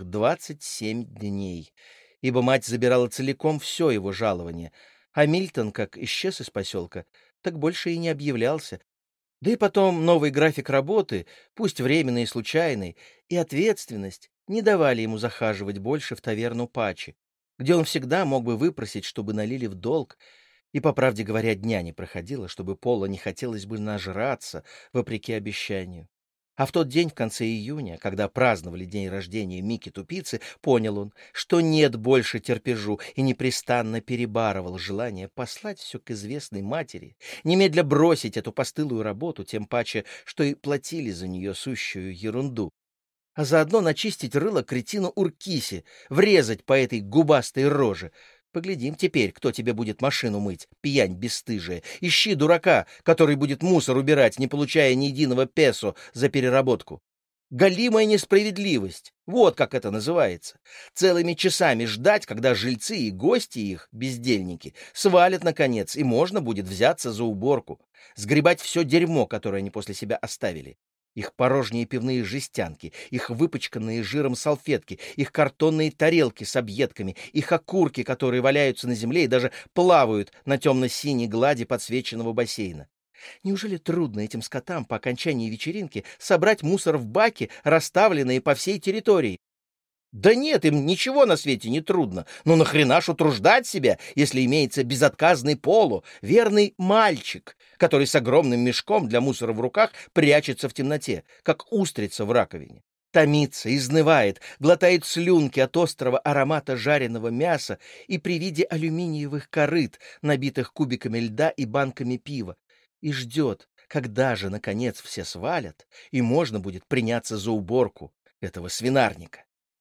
27 дней, ибо мать забирала целиком все его жалование, а Мильтон, как исчез из поселка, так больше и не объявлялся. Да и потом новый график работы, пусть временный и случайный, и ответственность не давали ему захаживать больше в таверну Пачи, где он всегда мог бы выпросить, чтобы налили в долг, и, по правде говоря, дня не проходило, чтобы Пола не хотелось бы нажраться, вопреки обещанию. А в тот день, в конце июня, когда праздновали день рождения Мики Тупицы, понял он, что нет больше терпежу, и непрестанно перебарывал желание послать все к известной матери, немедля бросить эту постылую работу, тем паче, что и платили за нее сущую ерунду, а заодно начистить рыло кретину Уркисе, врезать по этой губастой роже. Поглядим теперь, кто тебе будет машину мыть, пьянь бесстыжая. Ищи дурака, который будет мусор убирать, не получая ни единого песо за переработку. Голимая несправедливость. Вот как это называется. Целыми часами ждать, когда жильцы и гости их, бездельники, свалят наконец, и можно будет взяться за уборку, сгребать все дерьмо, которое они после себя оставили. Их порожние пивные жестянки, их выпачканные жиром салфетки, их картонные тарелки с объедками, их окурки, которые валяются на земле и даже плавают на темно-синей глади подсвеченного бассейна. Неужели трудно этим скотам по окончании вечеринки собрать мусор в баки, расставленные по всей территории? Да нет, им ничего на свете не трудно. Но нахрена ж утруждать себя, если имеется безотказный Поло, верный мальчик, который с огромным мешком для мусора в руках прячется в темноте, как устрица в раковине. Томится, изнывает, глотает слюнки от острого аромата жареного мяса и при виде алюминиевых корыт, набитых кубиками льда и банками пива, и ждет, когда же, наконец, все свалят, и можно будет приняться за уборку этого свинарника.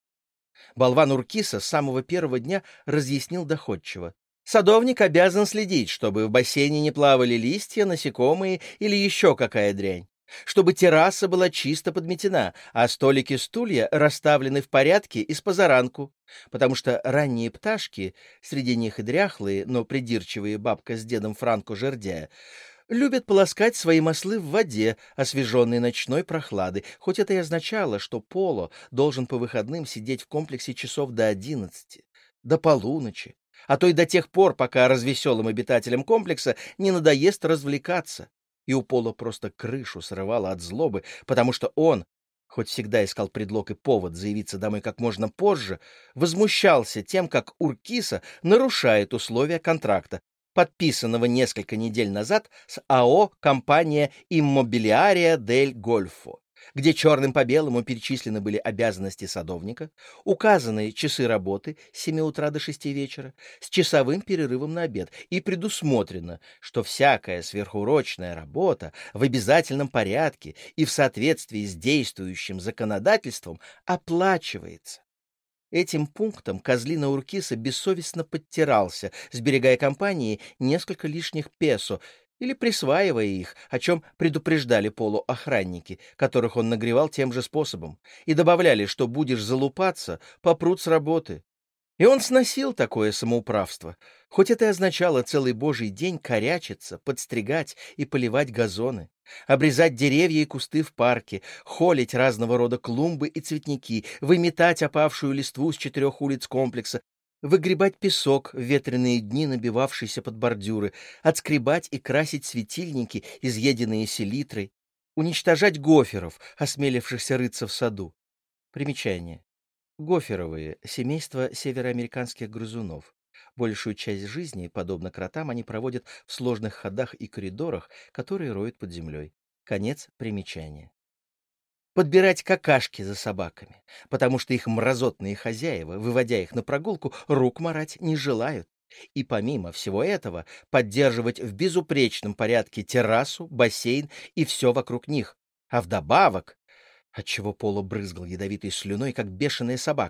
Болван Уркиса с самого первого дня разъяснил доходчиво. Садовник обязан следить, чтобы в бассейне не плавали листья, насекомые или еще какая дрянь, чтобы терраса была чисто подметена, а столики-стулья расставлены в порядке и с позаранку, потому что ранние пташки, среди них и дряхлые, но придирчивые бабка с дедом Франко Жердяя, любят полоскать свои маслы в воде, освеженной ночной прохладой, хоть это и означало, что Поло должен по выходным сидеть в комплексе часов до 11, до полуночи, а то и до тех пор, пока развеселым обитателям комплекса не надоест развлекаться. И у Поло просто крышу срывало от злобы, потому что он, хоть всегда искал предлог и повод заявиться домой как можно позже, возмущался тем, как Уркиса нарушает условия контракта, подписанного несколько недель назад с АО «Компания Иммобилиария дель Гольфо», где черным по белому перечислены были обязанности садовника, указанные часы работы с 7 утра до 6 вечера, с часовым перерывом на обед, и предусмотрено, что всякая сверхурочная работа в обязательном порядке и в соответствии с действующим законодательством оплачивается. Этим пунктом козлина Уркиса бессовестно подтирался, сберегая компании несколько лишних песо или присваивая их, о чем предупреждали полуохранники, которых он нагревал тем же способом, и добавляли, что будешь залупаться, попрут с работы. И он сносил такое самоуправство, хоть это и означало целый божий день корячиться, подстригать и поливать газоны, обрезать деревья и кусты в парке, холить разного рода клумбы и цветники, выметать опавшую листву с 4 улиц комплекса, выгребать песок в ветреные дни, набивавшийся под бордюры, отскребать и красить светильники, изъеденные селитрой, уничтожать гоферов, осмелившихся рыться в саду. Примечание. Гоферовые — семейство североамериканских грызунов. Большую часть жизни, подобно кротам, они проводят в сложных ходах и коридорах, которые роют под землей. Конец примечания. Подбирать какашки за собаками, потому что их мразотные хозяева, выводя их на прогулку, рук марать не желают. И помимо всего этого, поддерживать в безупречном порядке террасу, бассейн и все вокруг них. А вдобавок, отчего Поло брызгал ядовитой слюной, как бешеная собака,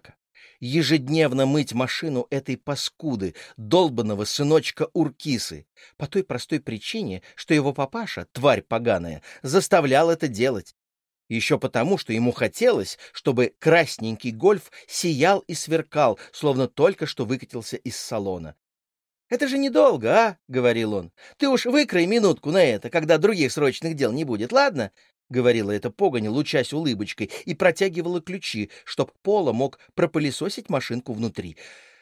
ежедневно мыть машину этой паскуды, долбанного сыночка Уркисы, по той простой причине, что его папаша, тварь поганая, заставлял это делать. Еще потому, что ему хотелось, чтобы красненький гольф сиял и сверкал, словно только что выкатился из салона. «Это же недолго, а?» — говорил он. «Ты уж выкрой минутку на это, когда других срочных дел не будет, ладно?» — говорила эта погонь, лучась улыбочкой, и протягивала ключи, чтоб Пола мог пропылесосить машинку внутри.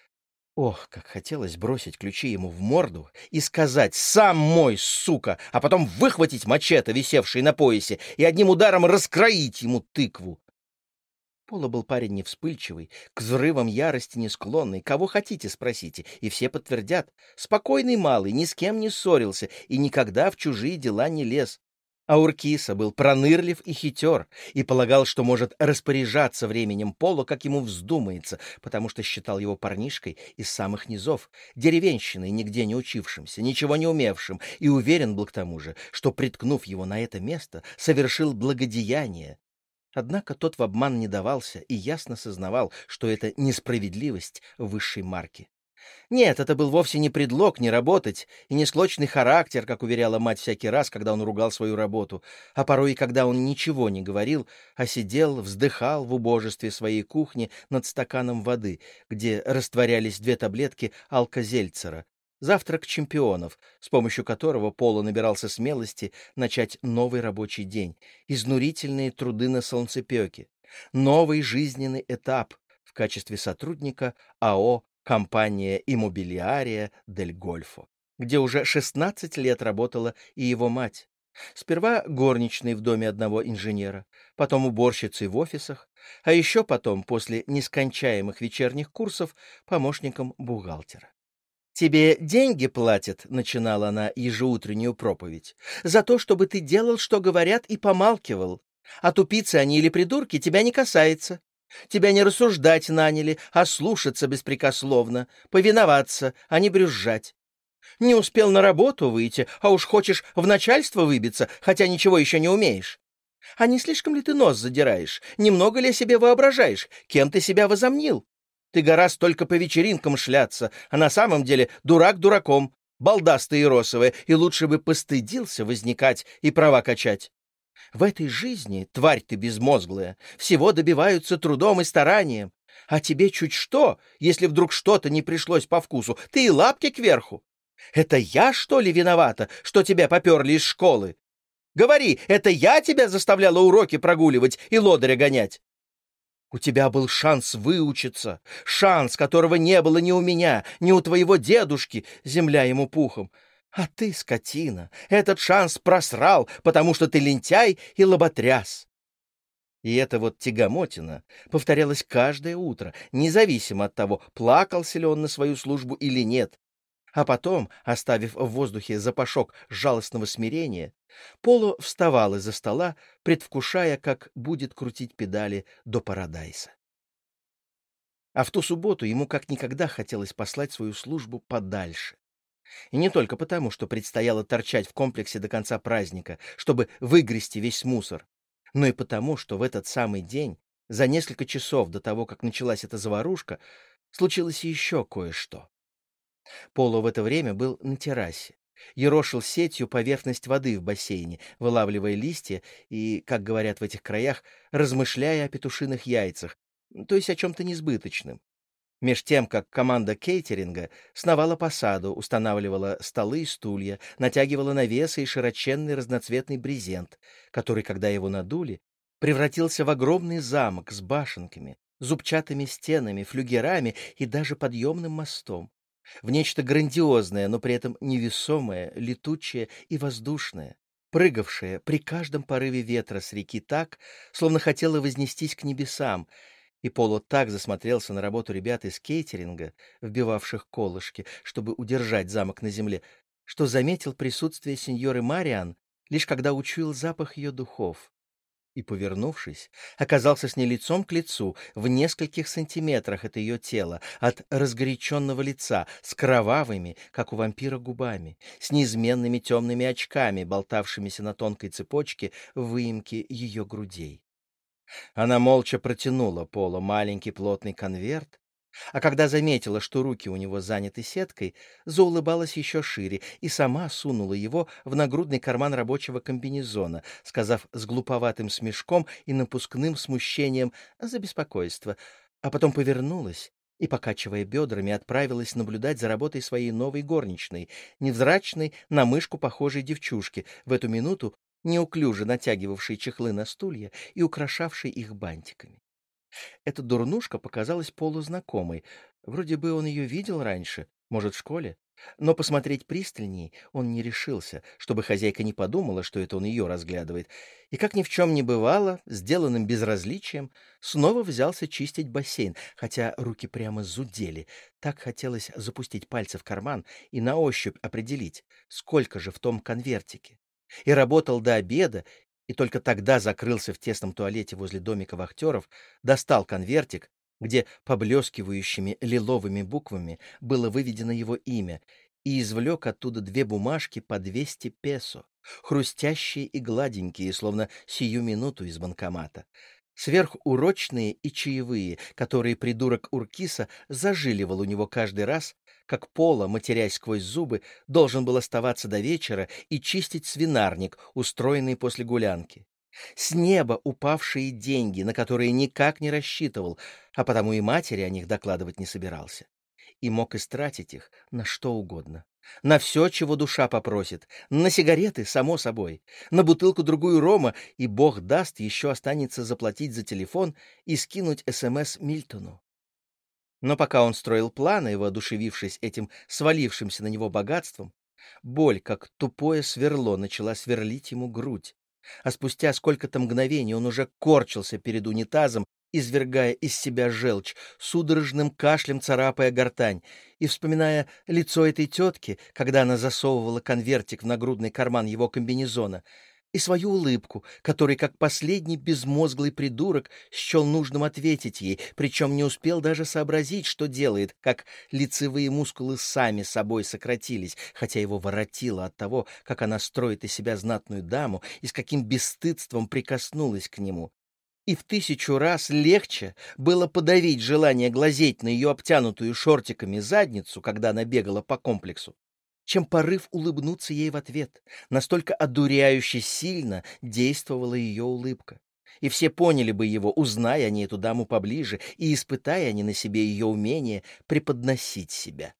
Ох, как хотелось бросить ключи ему в морду и сказать «Сам мой, сука!», а потом выхватить мачете, висевший на поясе, и одним ударом раскроить ему тыкву. Пола был парень не вспыльчивый, к взрывам ярости не склонный. Кого хотите, спросите, и все подтвердят. Спокойный малый, ни с кем не ссорился и никогда в чужие дела не лез. А Уркиса был пронырлив и хитер, и полагал, что может распоряжаться временем Пола, как ему вздумается, потому что считал его парнишкой из самых низов, деревенщиной, нигде не учившимся, ничего не умевшим, и уверен был к тому же, что, приткнув его на это место, совершил благодеяние. Однако тот в обман не давался и ясно сознавал, что это несправедливость высшей марки. Нет, это был вовсе не предлог не работать и не склочный характер, как уверяла мать всякий раз, когда он ругал свою работу, а порой и когда он ничего не говорил, а сидел, вздыхал в убожестве своей кухни над стаканом воды, где растворялись 2 таблетки алкозельцера, завтрак чемпионов, с помощью которого Пола набирался смелости начать новый рабочий день, изнурительные труды на солнцепеке, новый жизненный этап в качестве сотрудника АО «Компания Иммобилиария дель Гольфо», где уже 16 лет работала и его мать. Сперва горничной в доме одного инженера, потом уборщицей в офисах, а еще потом, после нескончаемых вечерних курсов, помощником бухгалтера. «Тебе деньги платят», — начинала она ежеутреннюю проповедь, «за то, чтобы ты делал, что говорят, и помалкивал. А тупицы они или придурки тебя не касается. Тебя не рассуждать наняли, а слушаться беспрекословно, повиноваться, а не брюзжать. Не успел на работу выйти, а уж хочешь в начальство выбиться, хотя ничего еще не умеешь. А не слишком ли ты нос задираешь? Немного ли о себе воображаешь? Кем ты себя возомнил? Ты гораздо только по вечеринкам шляться, а на самом деле дурак дураком, балдастый и росовый, и лучше бы постыдился возникать и права качать. В этой жизни, тварь ты безмозглая, всего добиваются трудом и старанием. А тебе чуть что, если вдруг что-то не пришлось по вкусу, ты и лапки кверху. Это я, что ли, виновата, что тебя поперли из школы? Говори, это я тебя заставляла уроки прогуливать и лодыря гонять? У тебя был шанс выучиться, шанс, которого не было ни у меня, ни у твоего дедушки, земля ему пухом. А ты, скотина, этот шанс просрал, потому что ты лентяй и лоботряс. И эта вот тягомотина повторялась каждое утро, независимо от того, плакался ли он на свою службу или нет. А потом, оставив в воздухе запашок жалостного смирения, Поло вставал из-за стола, предвкушая, как будет крутить педали до Парадайса. А в ту субботу ему как никогда хотелось послать свою службу подальше. И не только потому, что предстояло торчать в комплексе до конца праздника, чтобы выгрести весь мусор, но и потому, что в этот самый день, за несколько часов до того, как началась эта заварушка, случилось еще кое-что. Поло в это время был на террасе, ерошил сетью поверхность воды в бассейне, вылавливая листья и, как говорят в этих краях, размышляя о петушиных яйцах, то есть о чем-то несбыточном. Меж тем, как команда кейтеринга сновала по саду, устанавливала столы и стулья, натягивала навесы и широченный разноцветный брезент, который, когда его надули, превратился в огромный замок с башенками, зубчатыми стенами, флюгерами и даже подъемным мостом. В нечто грандиозное, но при этом невесомое, летучее и воздушное, прыгавшее при каждом порыве ветра с реки так, словно хотело вознестись к небесам, и Поло так засмотрелся на работу ребят из кейтеринга, вбивавших колышки, чтобы удержать замок на земле, что заметил присутствие сеньоры Мариан, лишь когда учуял запах ее духов. И, повернувшись, оказался с ней лицом к лицу, в нескольких сантиметрах от ее тела, от разгоряченного лица, с кровавыми, как у вампира, губами, с неизменными темными очками, болтавшимися на тонкой цепочке в выемке ее грудей. Она молча протянула Полу маленький плотный конверт, а когда заметила, что руки у него заняты сеткой, заулыбалась еще шире и сама сунула его в нагрудный карман рабочего комбинезона, сказав с глуповатым смешком и напускным смущением за беспокойство, а потом повернулась и, покачивая бедрами, отправилась наблюдать за работой своей новой горничной, невзрачной, на мышку похожей девчушки, в эту минуту неуклюже натягивавшей чехлы на стулья и украшавшей их бантиками. Эта дурнушка показалась Полу знакомой. Вроде бы он ее видел раньше, может, в школе. Но посмотреть пристальней он не решился, чтобы хозяйка не подумала, что это он ее разглядывает. И, как ни в чем не бывало, сделанным безразличием, снова взялся чистить бассейн, хотя руки прямо зудели. Так хотелось запустить пальцы в карман и на ощупь определить, сколько же в том конвертике. И работал до обеда, и только тогда закрылся в тесном туалете возле домика вахтеров, достал конвертик, где поблескивающими лиловыми буквами было выведено его имя, и извлек оттуда 2 бумажки по 200 песо, хрустящие и гладенькие, словно сию минуту из банкомата. Сверхурочные и чаевые, которые придурок Уркиса зажиливал у него каждый раз, как Пола, матерясь сквозь зубы, должен был оставаться до вечера и чистить свинарник, устроенный после гулянки. С неба упавшие деньги, на которые никак не рассчитывал, а потому и матери о них докладывать не собирался. И мог истратить их на что угодно. На все, чего душа попросит. На сигареты, само собой. На бутылку-другую рома, и бог даст, еще останется заплатить за телефон и скинуть СМС Мильтону. Но пока он строил планы, воодушевившись этим свалившимся на него богатством, боль, как тупое сверло, начала сверлить ему грудь. А спустя сколько-то мгновений он уже корчился перед унитазом, извергая из себя желчь, судорожным кашлем царапая гортань, и вспоминая лицо этой тетки, когда она засовывала конвертик в нагрудный карман его комбинезона, и свою улыбку, который, как последний безмозглый придурок, счел нужным ответить ей, причем не успел даже сообразить, что делает, как лицевые мускулы сами собой сократились, хотя его воротило от того, как она строит из себя знатную даму и с каким бесстыдством прикоснулась к нему. И в 1000 раз легче было подавить желание глазеть на ее обтянутую шортиками задницу, когда она бегала по комплексу, чем порыв улыбнуться ей в ответ. Настолько одуряюще сильно действовала ее улыбка. И все поняли бы его, узная они эту даму поближе и испытая они на себе ее умение преподносить себя.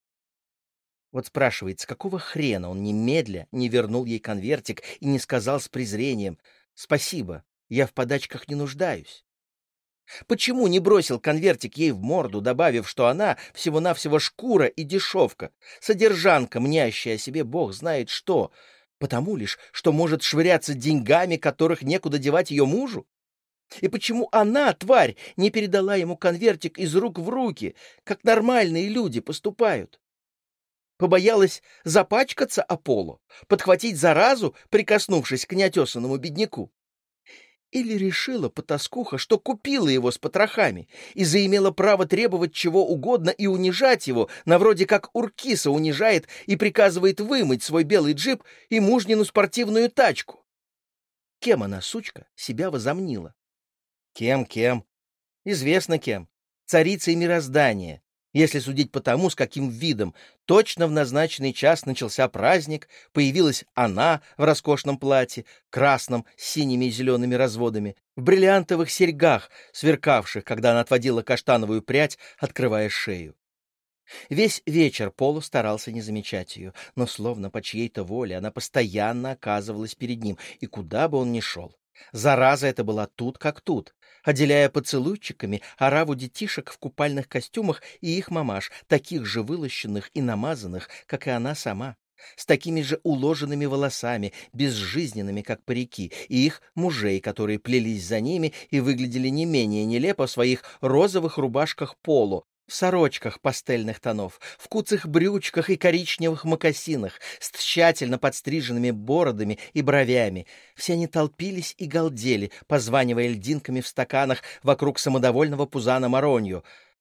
Вот спрашивается, какого хрена он немедля не вернул ей конвертик и не сказал с презрением: «Спасибо, я в подачках не нуждаюсь». Почему не бросил конвертик ей в морду, добавив, что она всего-навсего шкура и дешевка, содержанка, мнящая о себе бог знает что, потому лишь, что может швыряться деньгами, которых некуда девать ее мужу? И почему она, тварь, не передала ему конвертик из рук в руки, как нормальные люди поступают? Побоялась запачкаться о полу, подхватить заразу, прикоснувшись к неотесанному бедняку? Или решила потаскуха, что купила его с потрохами и заимела право требовать чего угодно и унижать его, на вроде как Уркиса унижает и приказывает вымыть свой белый джип и мужнину спортивную тачку? Кем она, сучка, себя возомнила? Кем? Известно кем. Царицей мироздания. Если судить по тому, с каким видом точно в назначенный час начался праздник, появилась она в роскошном платье, красном, с синими и зелеными разводами, в бриллиантовых серьгах, сверкавших, когда она отводила каштановую прядь, открывая шею. Весь вечер Полу старался не замечать ее, но словно по чьей-то воле она постоянно оказывалась перед ним, и куда бы он ни шел. Зараза эта была тут как тут, отделяя поцелуйчиками ораву детишек в купальных костюмах и их мамаш, таких же вылощенных и намазанных, как и она сама, с такими же уложенными волосами, безжизненными, как парики, и их мужей, которые плелись за ними и выглядели не менее нелепо в своих розовых рубашках поло, в сорочках пастельных тонов, в куцых брючках и коричневых мокасинах, с тщательно подстриженными бородами и бровями. Все они толпились и галдели, позванивая льдинками в стаканах вокруг самодовольного пузана Маронью,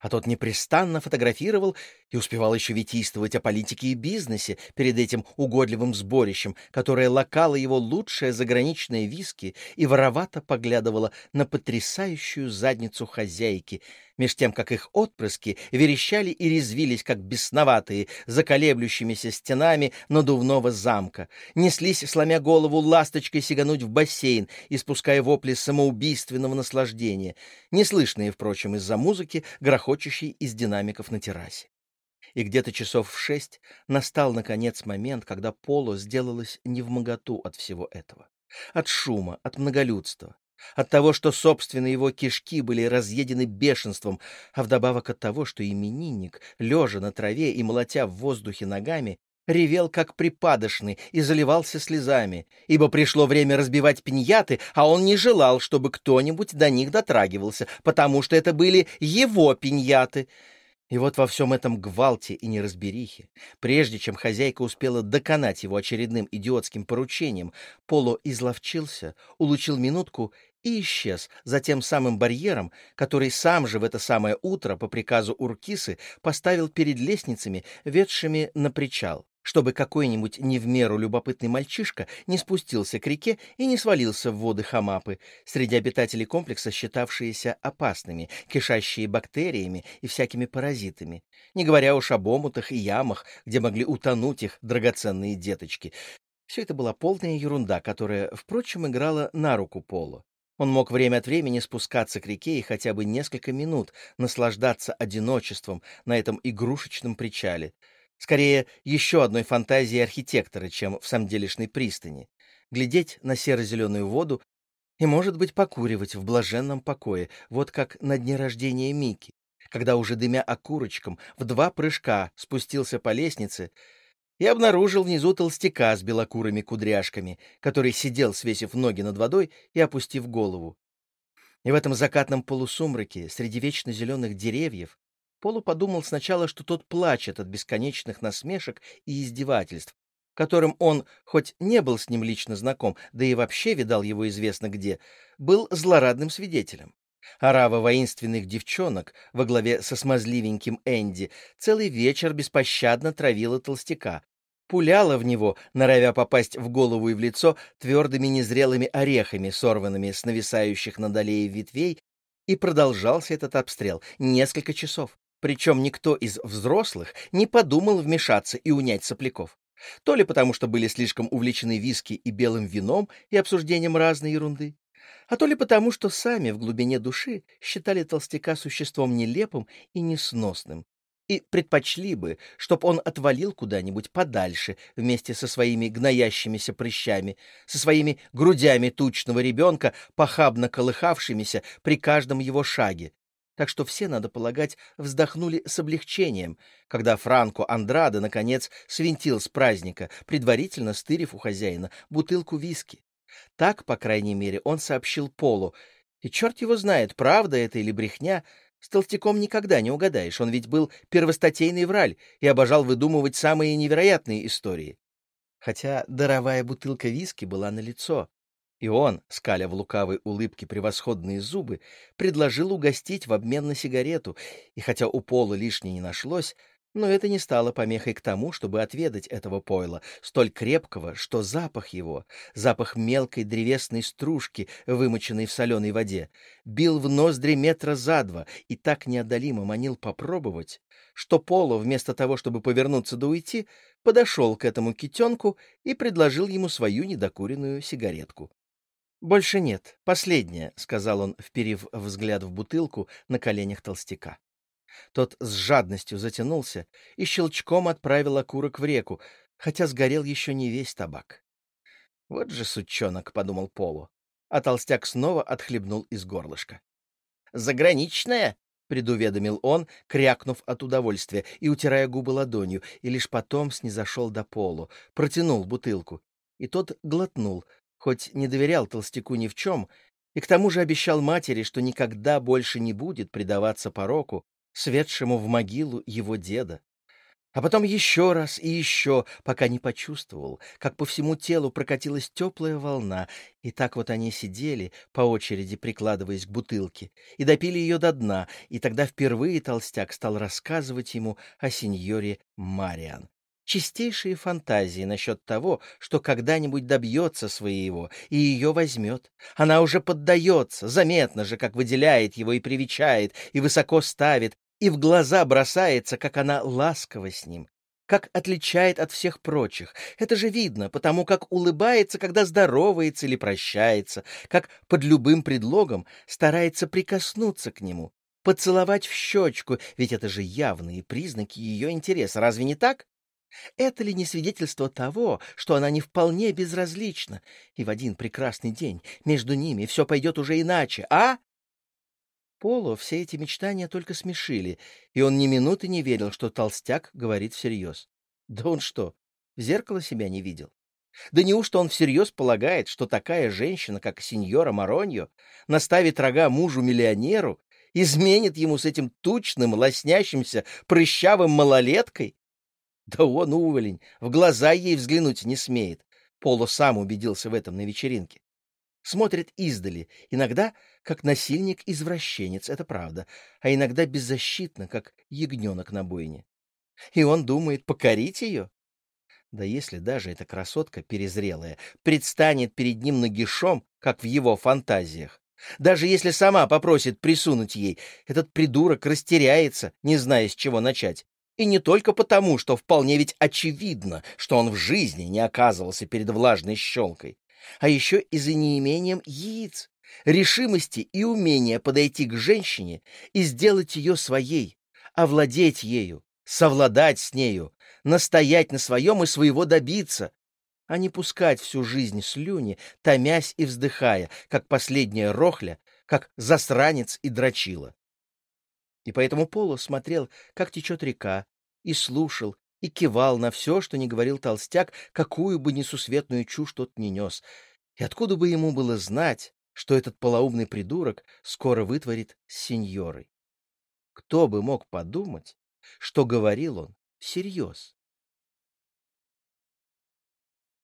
А тот непрестанно фотографировал и успевал еще витийствовать о политике и бизнесе перед этим угодливым сборищем, которое лакало его лучшее заграничное виски и воровато поглядывало на потрясающую задницу хозяйки, меж тем, как их отпрыски верещали и резвились, как бесноватые, за колеблющимися стенами надувного замка, неслись, сломя голову, ласточкой сигануть в бассейн, испуская вопли самоубийственного наслаждения, неслышные, впрочем, из-за музыки, грохочущей из динамиков на террасе. И где-то часов в 6 настал, наконец, момент, когда Поло сделалось невмоготу от всего этого. От шума, от многолюдства, от того, что, собственно, его кишки были разъедены бешенством, а вдобавок от того, что именинник, лежа на траве и молотя в воздухе ногами, ревел как припадочный и заливался слезами, ибо пришло время разбивать пиньяты, а он не желал, чтобы кто-нибудь до них дотрагивался, потому что это были его пиньяты. И вот во всем этом гвалте и неразберихе, прежде чем хозяйка успела доконать его очередным идиотским поручением, Поло изловчился, улучил минутку и исчез за тем самым барьером, который сам же в это самое утро по приказу Уркисы поставил перед лестницами, ведшими на причал, чтобы какой-нибудь не в меру любопытный мальчишка не спустился к реке и не свалился в воды Хамапы, среди обитателей комплекса считавшиеся опасными, кишащие бактериями и всякими паразитами, не говоря уж об омутах и ямах, где могли утонуть их драгоценные деточки. Все это была полная ерунда, которая, впрочем, играла на руку Поло. Он мог время от времени спускаться к реке и хотя бы несколько минут наслаждаться одиночеством на этом игрушечном причале. Скорее, еще одной фантазией архитектора, чем в самделишной пристани. Глядеть на серо-зеленую воду и, может быть, покуривать в блаженном покое, вот как на дне рождения Мики, когда уже дымя окурочком в 2 прыжка спустился по лестнице и обнаружил внизу толстяка с белокурыми кудряшками, который сидел, свесив ноги над водой и опустив голову. И в этом закатном полусумраке, среди вечно зеленых деревьев, Полу подумал сначала, что тот плачет от бесконечных насмешек и издевательств, которым он, хоть не был с ним лично знаком, да и вообще видал его известно где, был злорадным свидетелем. Орава воинственных девчонок во главе со смазливеньким Энди целый вечер беспощадно травила толстяка, пуляла в него, норовя попасть в голову и в лицо твердыми незрелыми орехами, сорванными с нависающих над аллеей ветвей, и продолжался этот обстрел несколько часов. Причем никто из взрослых не подумал вмешаться и унять сопляков. То ли потому, что были слишком увлечены виски и белым вином и обсуждением разной ерунды, а то ли потому, что сами в глубине души считали толстяка существом нелепым и несносным, и предпочли бы, чтоб он отвалил куда-нибудь подальше вместе со своими гноящимися прыщами, со своими грудями тучного ребенка, похабно колыхавшимися при каждом его шаге. Так что все, надо полагать, вздохнули с облегчением, когда Франко Андраде, наконец, свинтил с праздника, предварительно стырив у хозяина бутылку виски. Так, по крайней мере, он сообщил Полу, и черт его знает, правда это или брехня, с толстяком никогда не угадаешь, он ведь был первостатейный враль и обожал выдумывать самые невероятные истории. Хотя даровая бутылка виски была налицо, и он, скаля в лукавой улыбке превосходные зубы, предложил угостить в обмен на сигарету, и хотя у Пола лишней не нашлось, но это не стало помехой к тому, чтобы отведать этого пойла, столь крепкого, что запах его, запах мелкой древесной стружки, вымоченной в соленой воде, бил в ноздри метра за 2 и так неодолимо манил попробовать, что Поло, вместо того, чтобы повернуться да уйти, подошел к этому китенку и предложил ему свою недокуренную сигаретку. «Больше нет, последняя», — сказал он, вперив взгляд в бутылку на коленях толстяка. Тот с жадностью затянулся и щелчком отправил окурок в реку, хотя сгорел еще не весь табак. «Вот же сучонок», — подумал Поло, а толстяк снова отхлебнул из горлышка. «Заграничная?» — предуведомил он, крякнув от удовольствия и утирая губы ладонью, и лишь потом снизошел до Поло, протянул бутылку, и тот глотнул, хоть не доверял толстяку ни в чем, и к тому же обещал матери, что никогда больше не будет предаваться пороку, светшему в могилу его деда. А потом еще раз и еще, пока не почувствовал, как по всему телу прокатилась теплая волна, и так вот они сидели, по очереди прикладываясь к бутылке, и допили ее до дна, и тогда впервые толстяк стал рассказывать ему о сеньоре Мариан. Чистейшие фантазии насчет того, что когда-нибудь добьется своего и ее возьмет. Она уже поддается, заметно же, как выделяет его и привечает, и высоко ставит, и в глаза бросается, как она ласкова с ним, как отличает от всех прочих. Это же видно, потому как улыбается, когда здоровается или прощается, как под любым предлогом старается прикоснуться к нему, поцеловать в щечку, ведь это же явные признаки ее интереса, разве не так? Это ли не свидетельство того, что она не вполне безразлична, и в один прекрасный день между ними все пойдет уже иначе, а? Поло все эти мечтания только смешили, и он ни минуты не верил, что толстяк говорит всерьез. Да он что, в зеркало себя не видел? Да неужто он всерьез полагает, что такая женщина, как сеньора Мароньо, наставит рога мужу-миллионеру, изменит ему с этим тучным, лоснящимся, прыщавым малолеткой? Да он, уволень, в глаза ей взглянуть не смеет. Поло сам убедился в этом на вечеринке. Смотрит издали, иногда как насильник-извращенец, это правда, а иногда беззащитно, как ягненок на бойне. И он думает покорить ее? Да если даже эта красотка перезрелая предстанет перед ним нагишом, как в его фантазиях, даже если сама попросит присунуть ей, этот придурок растеряется, не зная, с чего начать. И не только потому, что вполне ведь очевидно, что он в жизни не оказывался перед влажной щелкой, а еще и за неимением яиц, решимости и умения подойти к женщине и сделать ее своей, овладеть ею, совладать с нею, настоять на своем и своего добиться, а не пускать всю жизнь слюни, томясь и вздыхая, как последняя рохля, как засранец и дрочила. И поэтому Поло смотрел, как течет река, и слушал, и кивал на все, что не говорил толстяк, какую бы несусветную чушь тот не нес. И откуда бы ему было знать, что этот полоумный придурок скоро вытворит с сеньорой? Кто бы мог подумать, что говорил он всерьез?